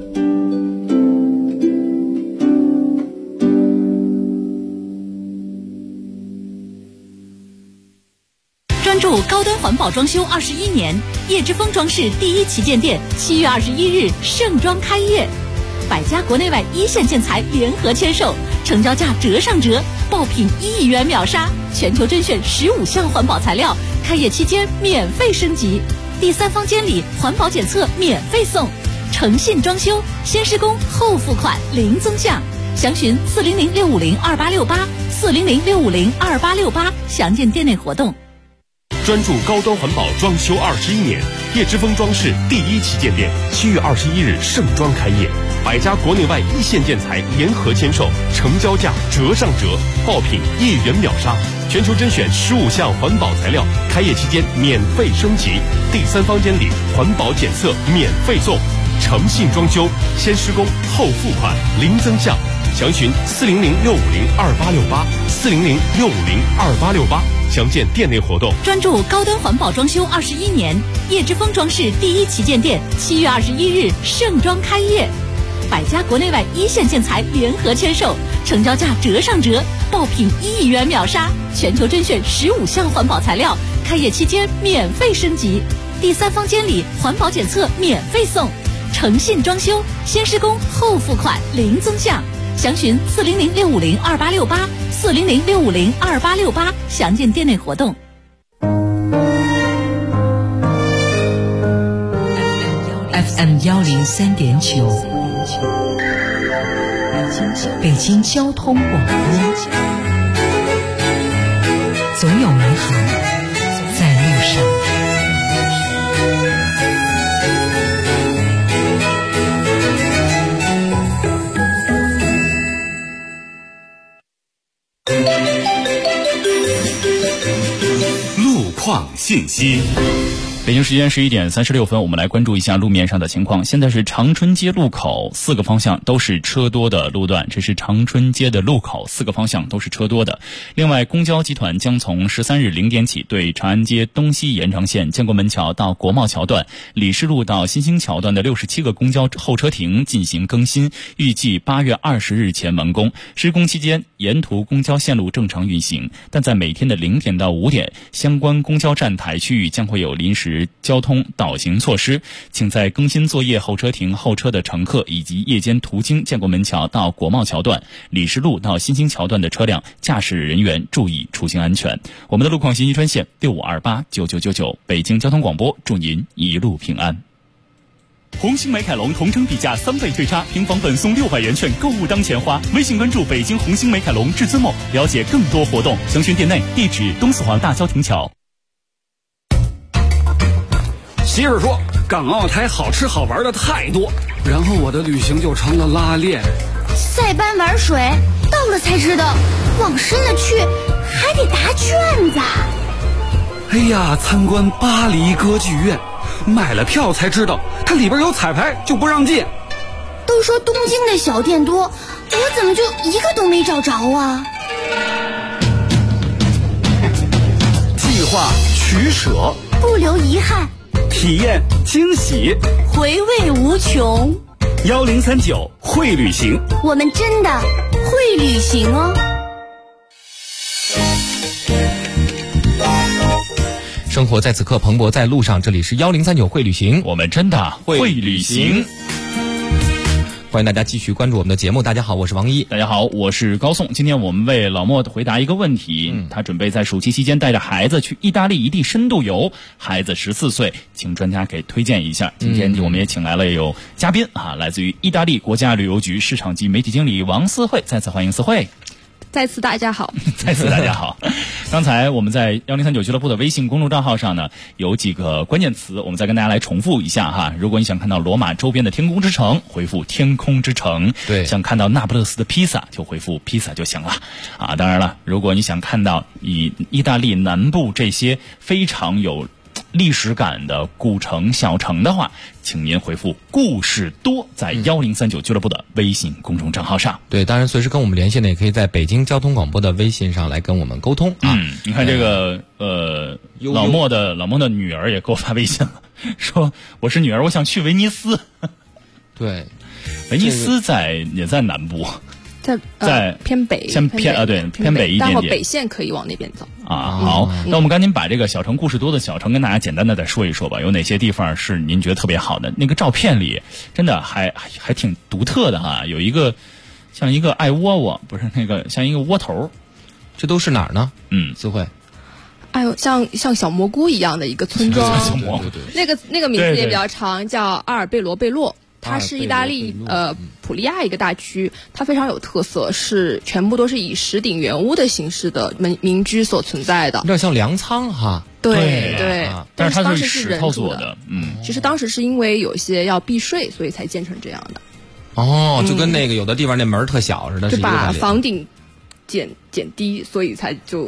专注高端环保装修21年，叶之峰装饰第一旗舰店7月21日盛装开业，百家国内外一线建材联合签售，成交价折上折，爆品1亿元秒杀，全球甄选15项环保材料，开业期间免费升级，第3方监理环保检测免费送，诚信装修，先施工后付款零增项，详询400-650-2868，400-650-2868，详见店内活动。 专注高端环保装修21年，叶之峰装饰第一旗舰店7月21日盛装开业，百家国内外一线建材联合签售，成交价折上折，爆品1亿元秒杀，全球甄选15项环保材料，开业期间免费升级，第3方监理环保检测免费送，诚信装修，先施工后付款零增项，详询400-650-2868，400-650-2868，详见店内活动。 专注高端环保装修21年，叶之峰装饰第一旗舰店7月21日盛装开业，百家国内外一线建材联合签售，成交价折上折，爆品1亿元秒杀，全球甄选15项环保材料，开业期间免费升级，第3方监理环保检测免费送，诚信装修，先施工后付款零增项，详询400-650-2868，400-650-2868，详见店内活动。 FM 103.9，北京交通广播，总有美好在路上。 路况信息。 北京时间11点36分，我们来关注一下路面上的情况。现在是长春街路口4个方向都是车多的路段，这是长春街的路口4个方向都是车多的。另外，公交集团将从13日0点起对长安街东西延长线建国门桥到国贸桥段、李氏路到新兴桥段的67个公交候车亭进行更新，预计8月20日前完工。施工期间，沿途公交线路正常运行，但在每天的0点到5点，相关公交站台区域将会有临时交通导行措施，请在更新作业候车亭候车的乘客以及夜间途经建国门桥到国贸桥段、李氏路到新兴桥段的车辆驾驶人员注意出行安全。我们的路况信息专线65289999，北京交通广播，祝您一路平安。 红星美凯龙同城比价3倍对差，平房本送600元券，购物当钱花。微信关注北京红星美凯龙至尊梦，了解更多活动。详询店内，地址东四环大郊亭桥。 媳妇说港澳台好吃好玩的太多，然后我的旅行就成了拉练。 塞班玩水，到了才知道，往深了去还得答卷子。 哎呀，参观巴黎歌剧院，买了票才知道它里边有彩排，就不让进。 都说东京的小店多，我怎么就一个都没找着啊？ 计划取舍， 不留遗憾， 体验惊喜， 回味无穷。 1039会旅行， 我们真的会旅行哦。 生活在此刻蓬勃在路上，这里是1039会旅行， 我们真的会旅行。 欢迎大家继续关注我们的节目。大家好，我是王一。 大家好，我是高颂。今天我们为老莫回答一个问题，他准备在暑期期间带着孩子去意大利一地深度游，孩子14岁，请专家给推荐一下。今天我们也请来了有嘉宾来自于意大利国家旅游局市场及媒体经理王思慧，再次欢迎思慧。 再次大家好。 再次大家好。刚才我们在1039俱乐部的微信公众账号上呢，有几个关键词，我们再跟大家来重复一下哈。如果你想看到罗马周边的天空之城，回复天空之城。 对， 想看到那不勒斯的披萨，就回复披萨就行了当然了，如果你想看到以意大利南部这些非常有历史感的古城小城的话，请您回复故事多在1039俱乐部的微信公众账号上。 对，当然随时跟我们联系呢，也可以在北京交通广播的微信上来跟我们沟通啊。 你看这个老莫的女儿也给我发微信了，说我是女儿，我想去威尼斯。 对， 威尼斯也在南部。在偏北， 偏北一点点， 待会北线可以往那边走啊。好，那我们赶紧把这个小城故事多的小城跟大家简单的再说一说吧。有哪些地方是您觉得特别好的？那个照片里真的还挺独特的哈，有一个像一个爱窝窝，不是那个像一个窝头， 这都是哪儿呢？思慧， 哎呦，像小蘑菇一样的一个村庄，那个名字也比较长，叫阿尔贝罗贝洛。它是意大利普利亚一个大区，它非常有特色，是全部都是以石顶圆屋的形式的民居所存在的， 有点像粮仓哈。 对， 但是它是石头做的， 其实当时是因为有些要避税，所以才建成这样的。 哦，就跟那个有的地方那门特小似的， 就把房顶减低，所以才就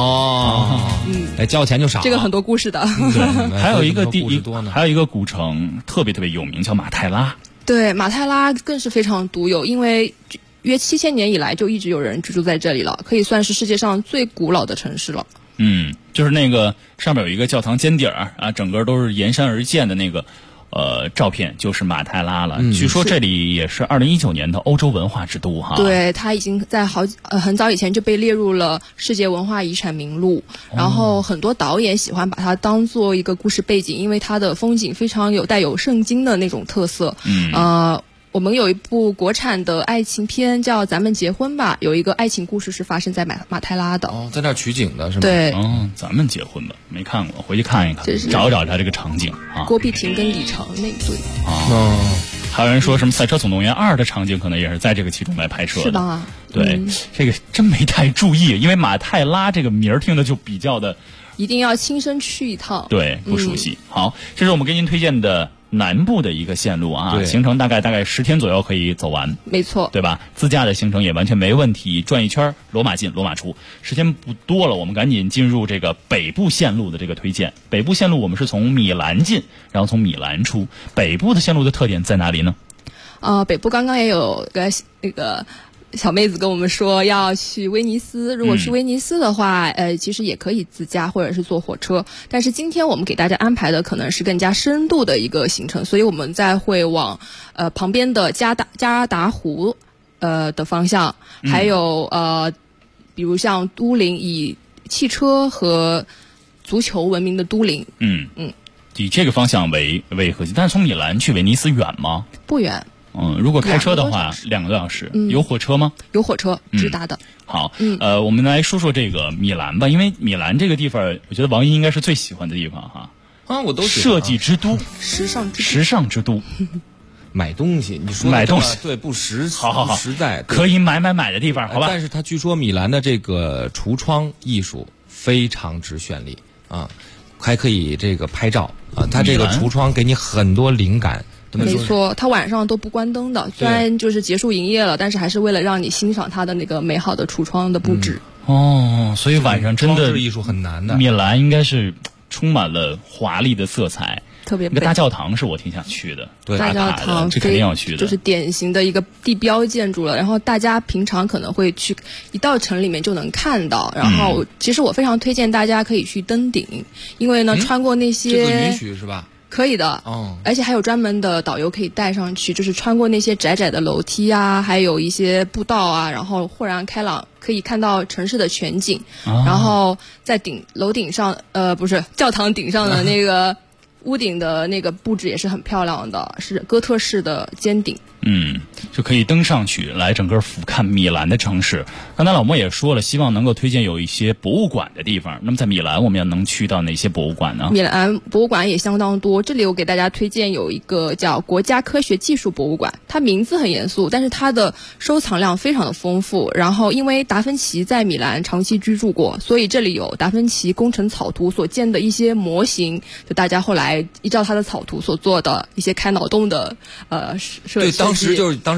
交钱就少。 这个很多故事的。 还有一个古城特别特别有名，叫马泰拉。 对，马泰拉更是非常独有，因为约7000年以来就一直有人居住在这里了，可以算是世界上最古老的城市了。 就是那个上面有一个教堂尖顶啊，整个都是沿山而建的那个照片，就是马泰拉了。据说这里也是2019年的欧洲文化之都哈。 对，它已经在很早以前就被列入了世界文化遗产名录。然后很多导演喜欢把它当做一个故事背景，因为它的风景非常带有圣经的那种特色。我们有一部国产的爱情片叫《咱们结婚吧》，有一个爱情故事是发生在马泰拉的。 在那儿取景的是吗？ 对。 咱们结婚吧，没看过，回去看一看，找它这个场景啊。 郭碧婷跟李晨那对。 还有人说什么《赛车总动员2》的场景可能也是在这个其中来拍摄的。 是吧？ 对，这个真没太注意，因为马泰拉这个名儿听的就比较的， 一定要亲身去一趟。 对，不熟悉。好，这是我们给您推荐的南部的一个线路啊，行程大概10天左右可以走完， 没错， 对吧？自驾的行程也完全没问题，转一圈罗马进罗马出，时间不多了，我们赶紧进入这个北部线路的这个推荐。北部线路我们是从米兰进，然后从米兰出。北部的线路的特点在哪里呢？ 北部刚刚也有那个小妹子跟我们说要去威尼斯，如果去威尼斯的话，其实也可以自驾或者是坐火车，但是今天我们给大家安排的可能是更加深度的一个行程，所以我们再会往旁边的加拉达湖的方向，还有比如像都灵，以汽车和足球闻名的都灵。 以这个方向为核心，但是从米兰去威尼斯远吗？ 不远。 如果开车的话2个多小时。有火车吗？ 有火车，直达的。 好，我们来说说这个米兰吧，因为米兰这个地方，我觉得王一应该是最喜欢的地方哈。 我都喜欢。 设计之都， 时尚之都。 买东西，你说买东西对不实在， 可以买的地方，好吧？ 但是他据说米兰的这个橱窗艺术非常之绚丽啊，还可以这个拍照啊，他这个橱窗给你很多灵感。 没错，它晚上都不关灯的，虽然就是结束营业了，但是还是为了让你欣赏它的那个美好的橱窗的布置。 所以晚上真的艺术很难的。 米兰应该是充满了华丽的色彩， 特别那个大教堂是我挺想去的。 对， 大教堂这肯定要去的， 就是典型的一个地标建筑了。然后大家平常可能会去，一到城里面就能看到。然后其实我非常推荐大家可以去登顶，因为呢，穿过那些这个允许是吧？ 可以的，而且还有专门的导游可以带上去，就是穿过那些窄窄的楼梯啊，还有一些步道啊，然后豁然开朗，可以看到城市的全景。然后在楼顶上，不是教堂顶上的那个屋顶的那个布置也是很漂亮的，是哥特式的尖顶。 就可以登上去来整个俯瞰米兰的城市。刚才老莫也说了，希望能够推荐有一些博物馆的地方。那么在米兰我们要能去到哪些博物馆呢？ 米兰博物馆也相当多，这里我给大家推荐有一个叫国家科学技术博物馆，它名字很严肃，但是它的收藏量非常的丰富。然后因为达芬奇在米兰长期居住过，所以这里有达芬奇工程草图所建的一些模型，就大家后来依照他的草图所做的一些开脑洞的设计。 对，当时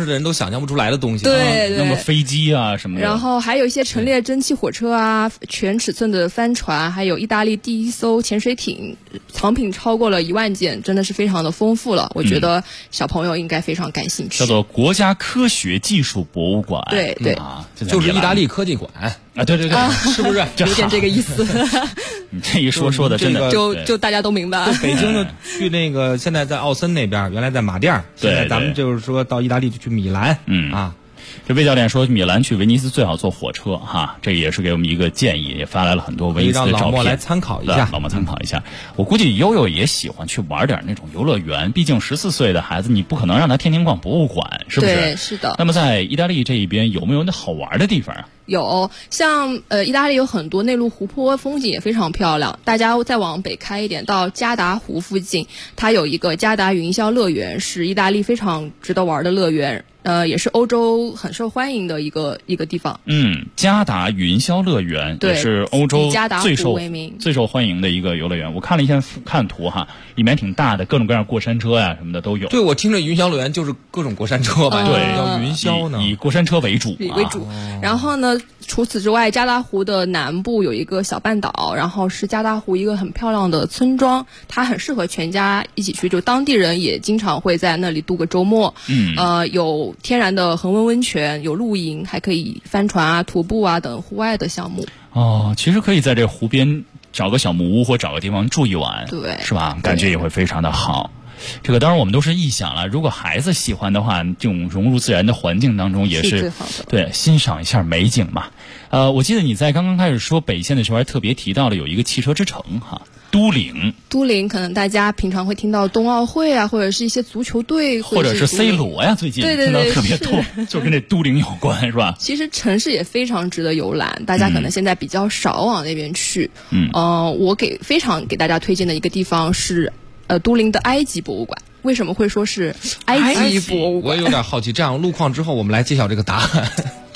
的人都想象不出来的东西。 对， 那么飞机啊什么的。 然后还有一些陈列蒸汽火车啊，全尺寸的帆船，还有意大利第一艘潜水艇，藏品超过了1万件，真的是非常的丰富了。我觉得小朋友应该非常感兴趣。 叫做国家科学技术博物馆。 对对啊， 就是意大利科技馆啊，对对对， 是不是？ 有点这个意思。 你这一说的真的就大家都明白。 北京的去那个现在在奥森那边，原来在马甸，现在咱们就是说到意大利就去米兰。 这魏教练说米兰去威尼斯最好坐火车哈，这也是给我们一个建议，也发来了很多威尼斯的照片， 让老莫来参考一下。 老莫参考一下，我估计悠悠也喜欢去玩点那种游乐园，毕竟14岁的孩子，你不可能让他天天逛博物馆，是不是？ 对，是的。 那么在意大利这一边有没有那好玩的地方啊？ 有，像意大利有很多内陆湖泊，风景也非常漂亮。大家再往北开一点，到加达湖附近，它有一个加达云霄乐园，是意大利非常值得玩的乐园。也是欧洲很受欢迎的一个地方。 加达云霄乐园也是欧洲最受欢迎的一个游乐园。我看了一下看图哈，里面挺大的，各种各样过山车呀什么的都有。 对，我听着云霄乐园就是各种过山车吧？ 对， 叫云霄呢， 以过山车为主。 然后呢，除此之外，加达湖的南部有一个小半岛，然后是加达湖一个很漂亮的村庄，它很适合全家一起去，就当地人也经常会在那里度个周末。有天然的恒温温泉，有露营，还可以帆船啊、徒步啊等户外的项目。 其实可以在这湖边找个小木屋或找个地方住一晚， 对， 是吧？感觉也会非常的好。这个当然我们都是臆想了，如果孩子喜欢的话，这种融入自然的环境当中也是最好的。 对，欣赏一下美景嘛。我记得你在刚刚开始说北线的时候还特别提到了有一个汽车之城哈。都灵可能大家平常会听到冬奥会啊，或者是一些足球队， 或者是 C 罗呀，最近听到特别多，就跟这都灵有关，是吧？ 其实城市也非常值得游览，大家可能现在比较少往那边去。我非常给大家推荐的一个地方是都灵的埃及博物馆。为什么会说是埃及博物馆？ 我有点好奇。这样路况之后，我们来揭晓这个答案。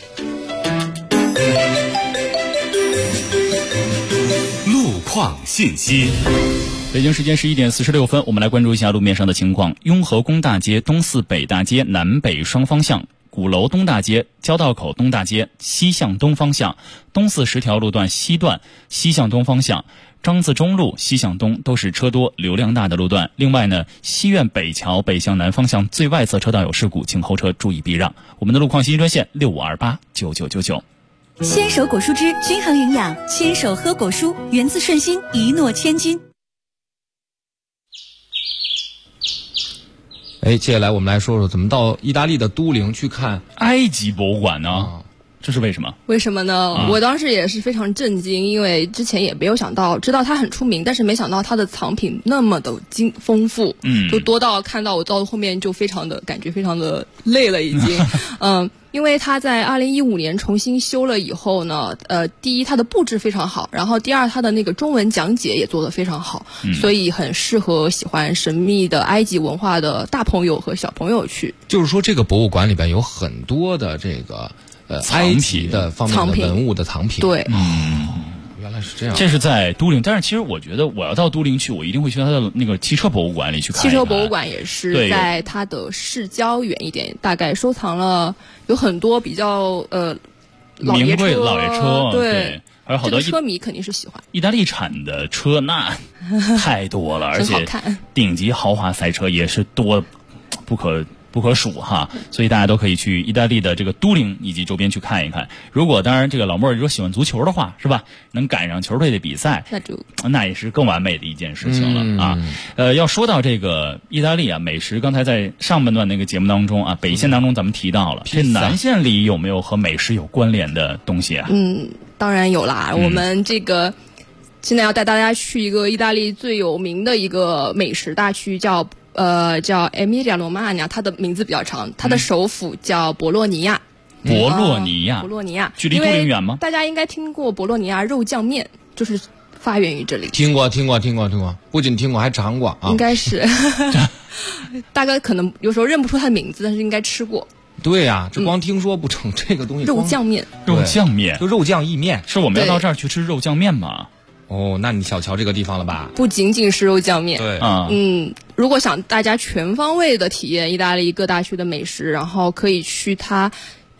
况信息。 北京时间11点46分，我们来关注一下路面上的情况。雍和宫大街东四北大街南北双方向，鼓楼东大街交道口东大街西向东方向，东四10条路段西段西向东方向，张自忠路西向东都是车多流量大的路段。另外呢，西苑北桥北向南方向最外侧车道有事故，请后车注意避让。我们的路况信息专线65289999。 牵手果蔬汁均衡营养，牵手喝果蔬，源自顺心，一诺千金。 接下来我们来说说怎么到意大利的都灵去看埃及博物馆呢？这是为什么？ 为什么呢？我当时也是非常震惊，因为之前也没有想到，知道它很出名，但是没想到它的藏品那么的丰富，就多到看到我到后面就感觉非常的累了已经。因为它在2015年重新修了以后呢，第一它的布置非常好，然后第二它的那个中文讲解也做得非常好，所以很适合喜欢神秘的埃及文化的大朋友和小朋友去。 就是说这个博物馆里边有很多的这个埃及的方面的文物的藏品。 对， 原来是这样。 这是在都灵，但是其实我觉得我要到都灵去，我一定会去它的那个汽车博物馆里去看一看。 汽车博物馆也是在它的市郊远一点，大概收藏了有很多比较老爷车， 对， 还有好多车迷肯定是喜欢。 意大利产的车那太多了，而且顶级豪华赛车也是多不可数哈，所以大家都可以去意大利的这个都灵以及周边去看一看。如果当然这个老妹儿如果喜欢足球的话，是吧？能赶上球队的比赛，那也是更完美的一件事情了啊。要说到这个意大利啊，美食，刚才在上半段那个节目当中啊，北线当中咱们提到了，这南线里有没有和美食有关联的东西啊？ 当然有啦。我们这个现在要带大家去一个意大利最有名的一个美食大区，叫 Emilia Romagna， 它的名字比较长，它的首府叫博洛尼亚。 博洛尼亚距离都灵远吗？ 大家应该听过博洛尼亚肉酱面，就是发源于这里。 听过，不仅听过还尝过啊。 应该是大概可能有时候认不出它的名字，但是应该吃过。 对呀，这光听说不成，这个东西肉酱面就肉酱意面， 是我们要到这儿去吃肉酱面吗？ 那你小瞧这个地方了吧？ 不仅仅是肉酱面， 对如果想大家全方位的体验意大利各大区的美食，然后可以去它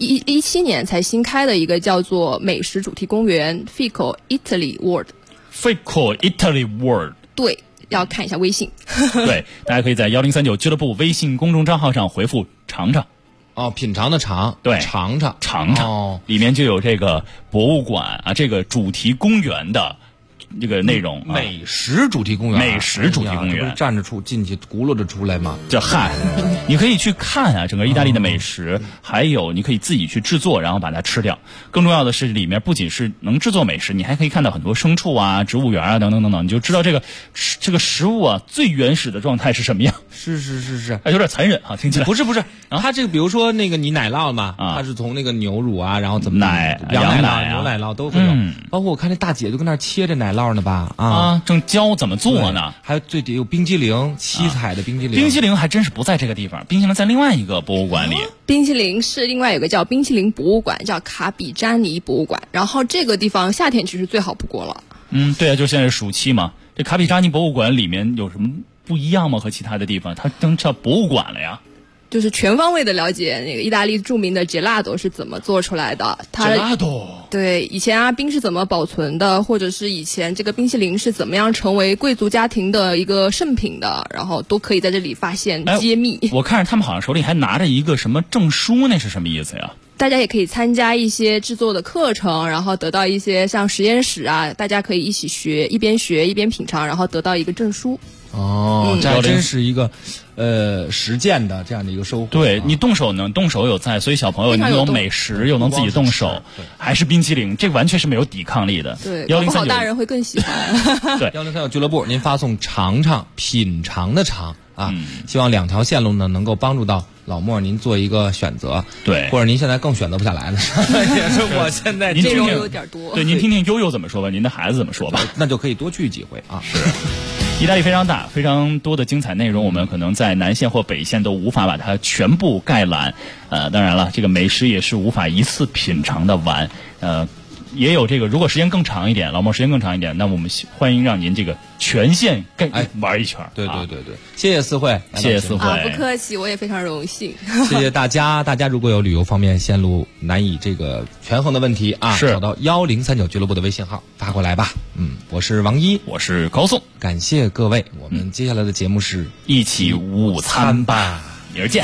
17年才新开的一个叫做美食主题公园 Fico Italy World。Fico Italy World。 对，要看一下微信。 对，大家可以在1039俱乐部微信公众账号上回复尝尝。 品尝的尝， 对， 尝尝， 里面就有这个博物馆啊，这个主题公园的这个内容。 美食主题公园， 美食主题公园， 站着进去轱辘着出来吗？ 这嗨，你可以去看啊，整个意大利的美食，还有你可以自己去制作，然后把它吃掉。更重要的是，里面不仅是能制作美食，你还可以看到很多牲畜啊、植物园啊等等等等，你就知道这个食物啊最原始的状态是什么样。 是， 有点残忍啊，听起来。 不是，它这个比如说那个你奶酪嘛，它是从那个牛乳啊，然后怎么羊奶、牛奶酪都会有，包括我看那大姐就跟那切着奶酪呢吧， 正教怎么做呢？ 还有最底有冰激凌，七彩的冰激凌。 冰激凌还真是不在这个地方，冰激凌在另外一个博物馆里。 冰淇淋是另外有个叫冰淇淋博物馆，叫卡比扎尼博物馆。然后这个地方夏天其实最好不过了。 对啊，就现在是暑期嘛。这卡比扎尼博物馆里面有什么不一样吗？和其他的地方，它登上博物馆了呀。 就是全方位的了解那个意大利著名的 gelato 是怎么做出来的。 gelato 对，以前冰是怎么保存的，或者是以前这个冰淇淋是怎么样成为贵族家庭的一个圣品的，然后都可以在这里发现揭秘。 我看着他们好像手里还拿着一个什么证书，那是什么意思呀？ 大家也可以参加一些制作的课程，然后得到一些像实验室啊，大家可以一起学一边品尝，然后得到一个证书。 这还真是一个实践的这样的一个收获。 对，你动手有在，所以小朋友你有美食又能自己动手，还是冰淇淋，这完全是没有抵抗力的。 对，103大人会更喜欢。 对，1039俱乐部，您发送尝尝品尝的尝啊，希望2条线路呢能够帮助到老莫您做一个选择。 对， 或者您现在更选择不下来了，也是我现在这种有点多。 对，您听听悠悠怎么说吧，您的孩子怎么说吧， 那就可以多去几回啊。 是。意大利非常大，非常多的精彩内容，我们可能在南线或北线都无法把它全部概览。当然了，这个美食也是无法一次品尝的完。也有这个，如果时间更长一点，老莫时间更长一点，那我们欢迎让您这个全线玩一圈。 对，谢谢四惠， 谢谢四惠， 不客气，我也非常荣幸。 谢谢大家，大家如果有旅游方面线路难以这个权衡的问题啊，找到1039俱乐部的微信号发过来吧。我是王一， 我是高颂， 感谢各位。我们接下来的节目是一起午餐吧，明儿见。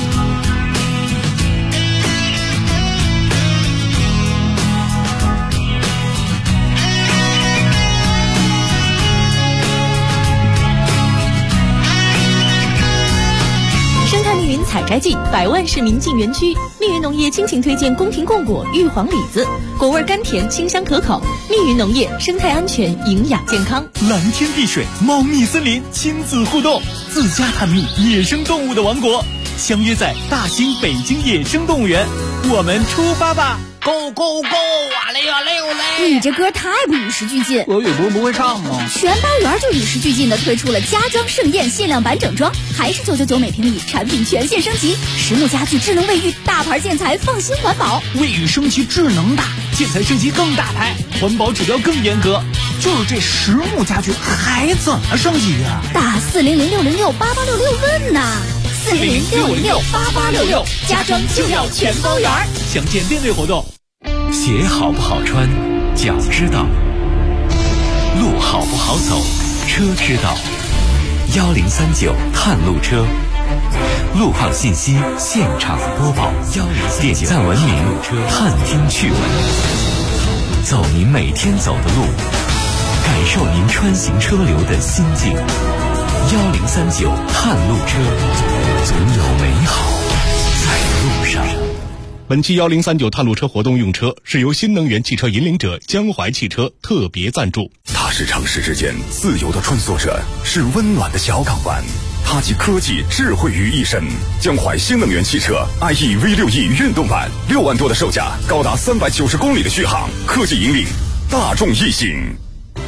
采摘季，100万市民进园区。密云农业倾情推荐宫廷贡果玉皇李子，果味甘甜，清香可口。密云农业，生态安全，营养健康。 蓝天碧水，猫蜜森林，亲子互动，自家探秘野生动物的王国，相约在大兴北京野生动物园，我们出发吧！ Go go go！ 哇嘞哇嘞哇嘞！ 你这歌太不与时俱进。 俄语不会唱吗？ 全班园就与时俱进的推出了家装盛宴限量版整装，还是999每平米，产品全线升级，实木家具、智能卫浴、大牌建材，放心环保。 卫浴升级智能大，建材升级更大牌，环保指标更严格。就是这实木家具还怎么升级啊？ 打400-606-8866问呐！400-606-8866，家装就要全包圆。 详见店内活动。 鞋好不好穿，脚知道；路好不好走，车知道。1039探路车，路况信息现场播报。点赞文明，探听趣闻，走您每天走的路，感受您穿行车流的心境。1039探路车，总有美好在路上。 本期1039探路车活动用车是由新能源汽车引领者江淮汽车特别赞助。 它是城市之间自由的穿梭着，是温暖的小港湾。它集科技智慧于一身。江淮新能源汽车 IE V6E 运动版，6万多的售价，高达390公里的续航，科技引领，大众异性。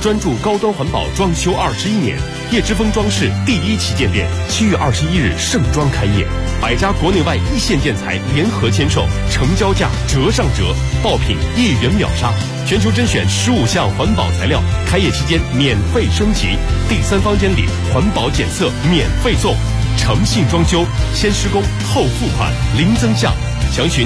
专注高端环保装修21年，叶之峰装饰第1旗舰店7月21日盛装开业，100家国内外一线建材联合签售，成交价折上折，爆品1元秒杀，全球甄选15项环保材料，开业期间免费升级，第3房间里环保检测免费送，诚信装修，先施工后付款，零增项。详询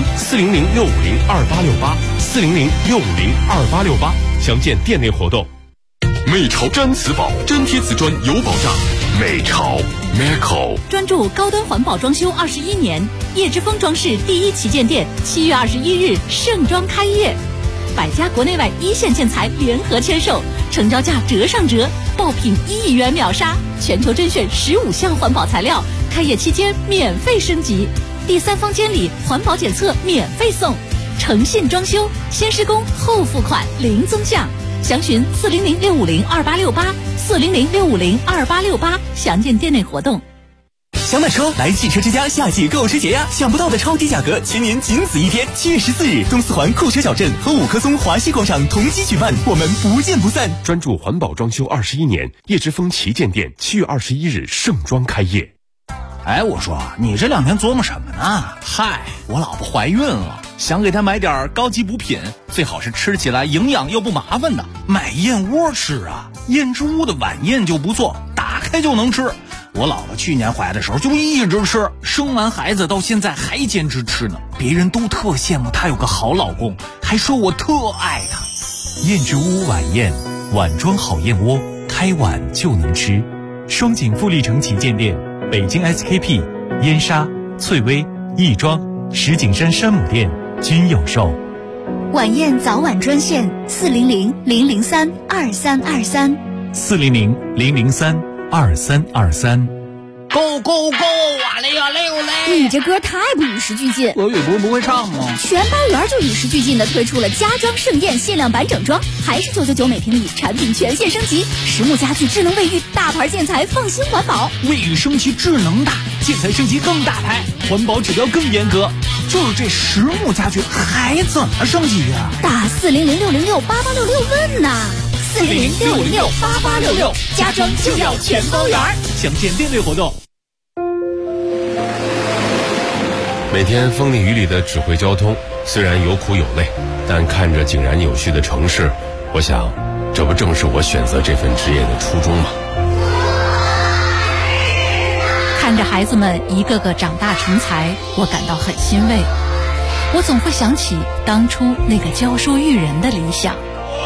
400-650-2868，400-650-2868，详见店内活动。 美潮毡瓷宝，粘贴瓷砖有保障。美潮 Meco 专注高端环保装修21年，叶之峰装饰第1旗舰店7月21日盛装开业，100家国内外一线建材联合签售，成交价折上折，爆品1元秒杀，全球甄选15项环保材料，开业期间免费升级，第3房间里环保检测免费送，诚信装修，先施工后付款，零增项。详询400-650-2868，400-650-2868，详见店内活动。 想买车来汽车之家夏季购车节呀！想不到的超低价格，全年仅此一天！7月14日，东四环酷车小镇和5棵松华西广场同期举办，我们不见不散。 专注环保装修21年，叶之峰旗舰店7月21日盛装开业。 哎，我说你这2天琢磨什么呢？ 嗨，我老婆怀孕了，想给她买点高级补品，最好是吃起来营养又不麻烦的。 买燕窝吃啊，燕之屋的晚宴就不错，打开就能吃。我姥姥去年怀的时候就一直吃，生完孩子到现在还坚持吃呢。别人都特羡慕她有个好老公，还说我特爱她。 燕之屋晚宴，碗装好燕窝，开碗就能吃。双井富力城旗舰店，北京 SKP、燕莎、翠微、亦庄、石景山山姆店均有售。 晚宴早晚专线400-003-2323。 400-003-2323。 Go go go！哇嘞呀嘞哟嘞！ 你这歌太不与时俱进。 俄语不会唱吗？ 全班园就与时俱进的推出了家装盛宴限量版整装，还是999每平米，产品全线升级，实木家具、智能卫浴，大牌建材，放心环保。 卫浴升级智能大，建材升级更大牌，环保指标更严格。就是这实木家具还怎么升级呀？ 打400-606-8866问呐！400-606-8866，家装就要全包圆。 详见店内活动。 每天风里雨里的指挥交通，虽然有苦有累，但看着井然有序的城市，我想，这不正是我选择这份职业的初衷吗？ 看着孩子们一个个长大成才，我感到很欣慰。我总会想起当初那个教书育人的理想。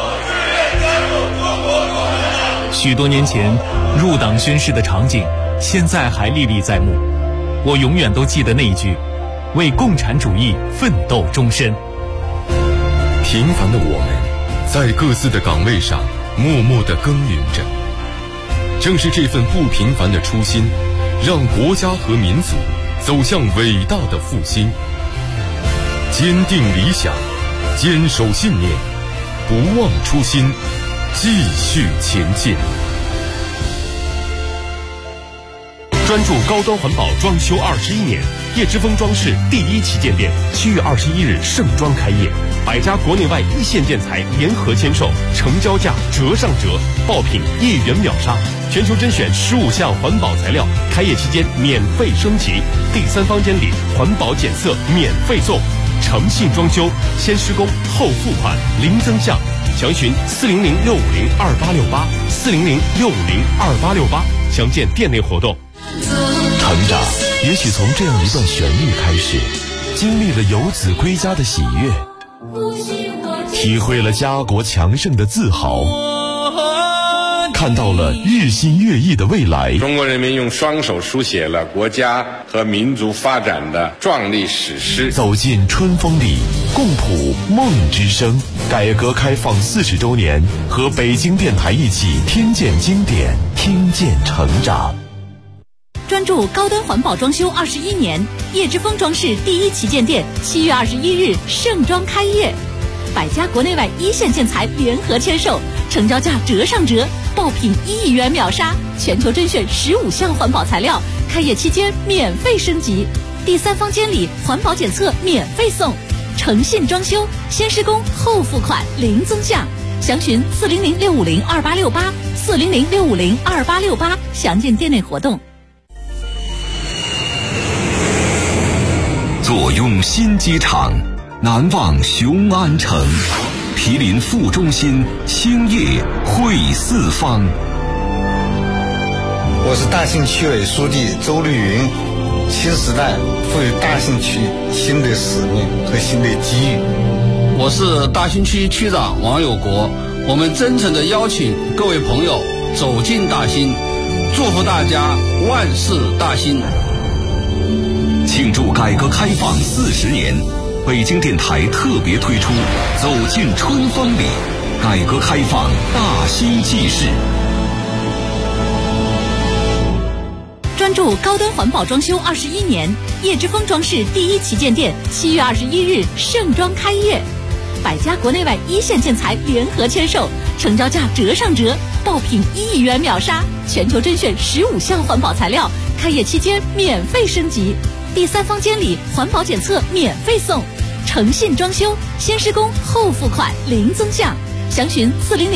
许多年前入党宣誓的场景，现在还历历在目。我永远都记得那一句：为共产主义奋斗终身。 平凡的我们，在各自的岗位上默默地耕耘着。正是这份不平凡的初心，让国家和民族走向伟大的复兴。坚定理想，坚守信念，不忘初心，继续前进。 专注高端环保装修21年，叶之峰装饰第1旗舰店7月21日盛装开业，100家国内外一线建材联合签售，成交价折上折，爆品1元秒杀，全球甄选15项环保材料，开业期间免费升级，第3房间里环保检测免费送，诚信装修，先施工后付款，零增项。详询400-650-2868，400-650-2868，详见店内活动。 成长也许从这样一段旋律开始，经历了游子归家的喜悦，体会了家国强盛的自豪，看到了日新月异的未来。 中国人民用双手书写了国家和民族发展的壮丽史诗。 走进春风里，共谱梦之声。改革开放40周年，和北京电台一起听见经典，听见成长。 专注高端环保装修21年，叶之峰装饰第1旗舰店7月21日盛装开业，100家国内外一线建材联合签售，成交价折上折，爆品1元秒杀，全球甄选15项环保材料，开业期间免费升级，第3房间里环保检测免费送，诚信装修，先施工后付款，零增项。 详询400-650-2868，400-650-2868，详见店内活动。 坐拥新机场，难忘雄安城，毗邻副中心，兴业汇四方。 我是大兴区委书记周绿云。新时代赋予大兴区新的使命和新的机遇。 我是大兴区区长王有国，我们真诚地邀请各位朋友走进大兴，祝福大家万事大兴。 庆祝改革开放40年，北京电台特别推出《走进春风里》，改革开放大兴纪事。 专注高端环保装修21年，叶之峰装饰第1旗舰店7月21日盛装开业，100家国内外一线建材联合签售，成交价折上折，爆品1亿元秒杀，全球甄选15项环保材料，开业期间免费升级，第3方监理环保检测免费送，诚信装修，先施工后付款零增项，详询400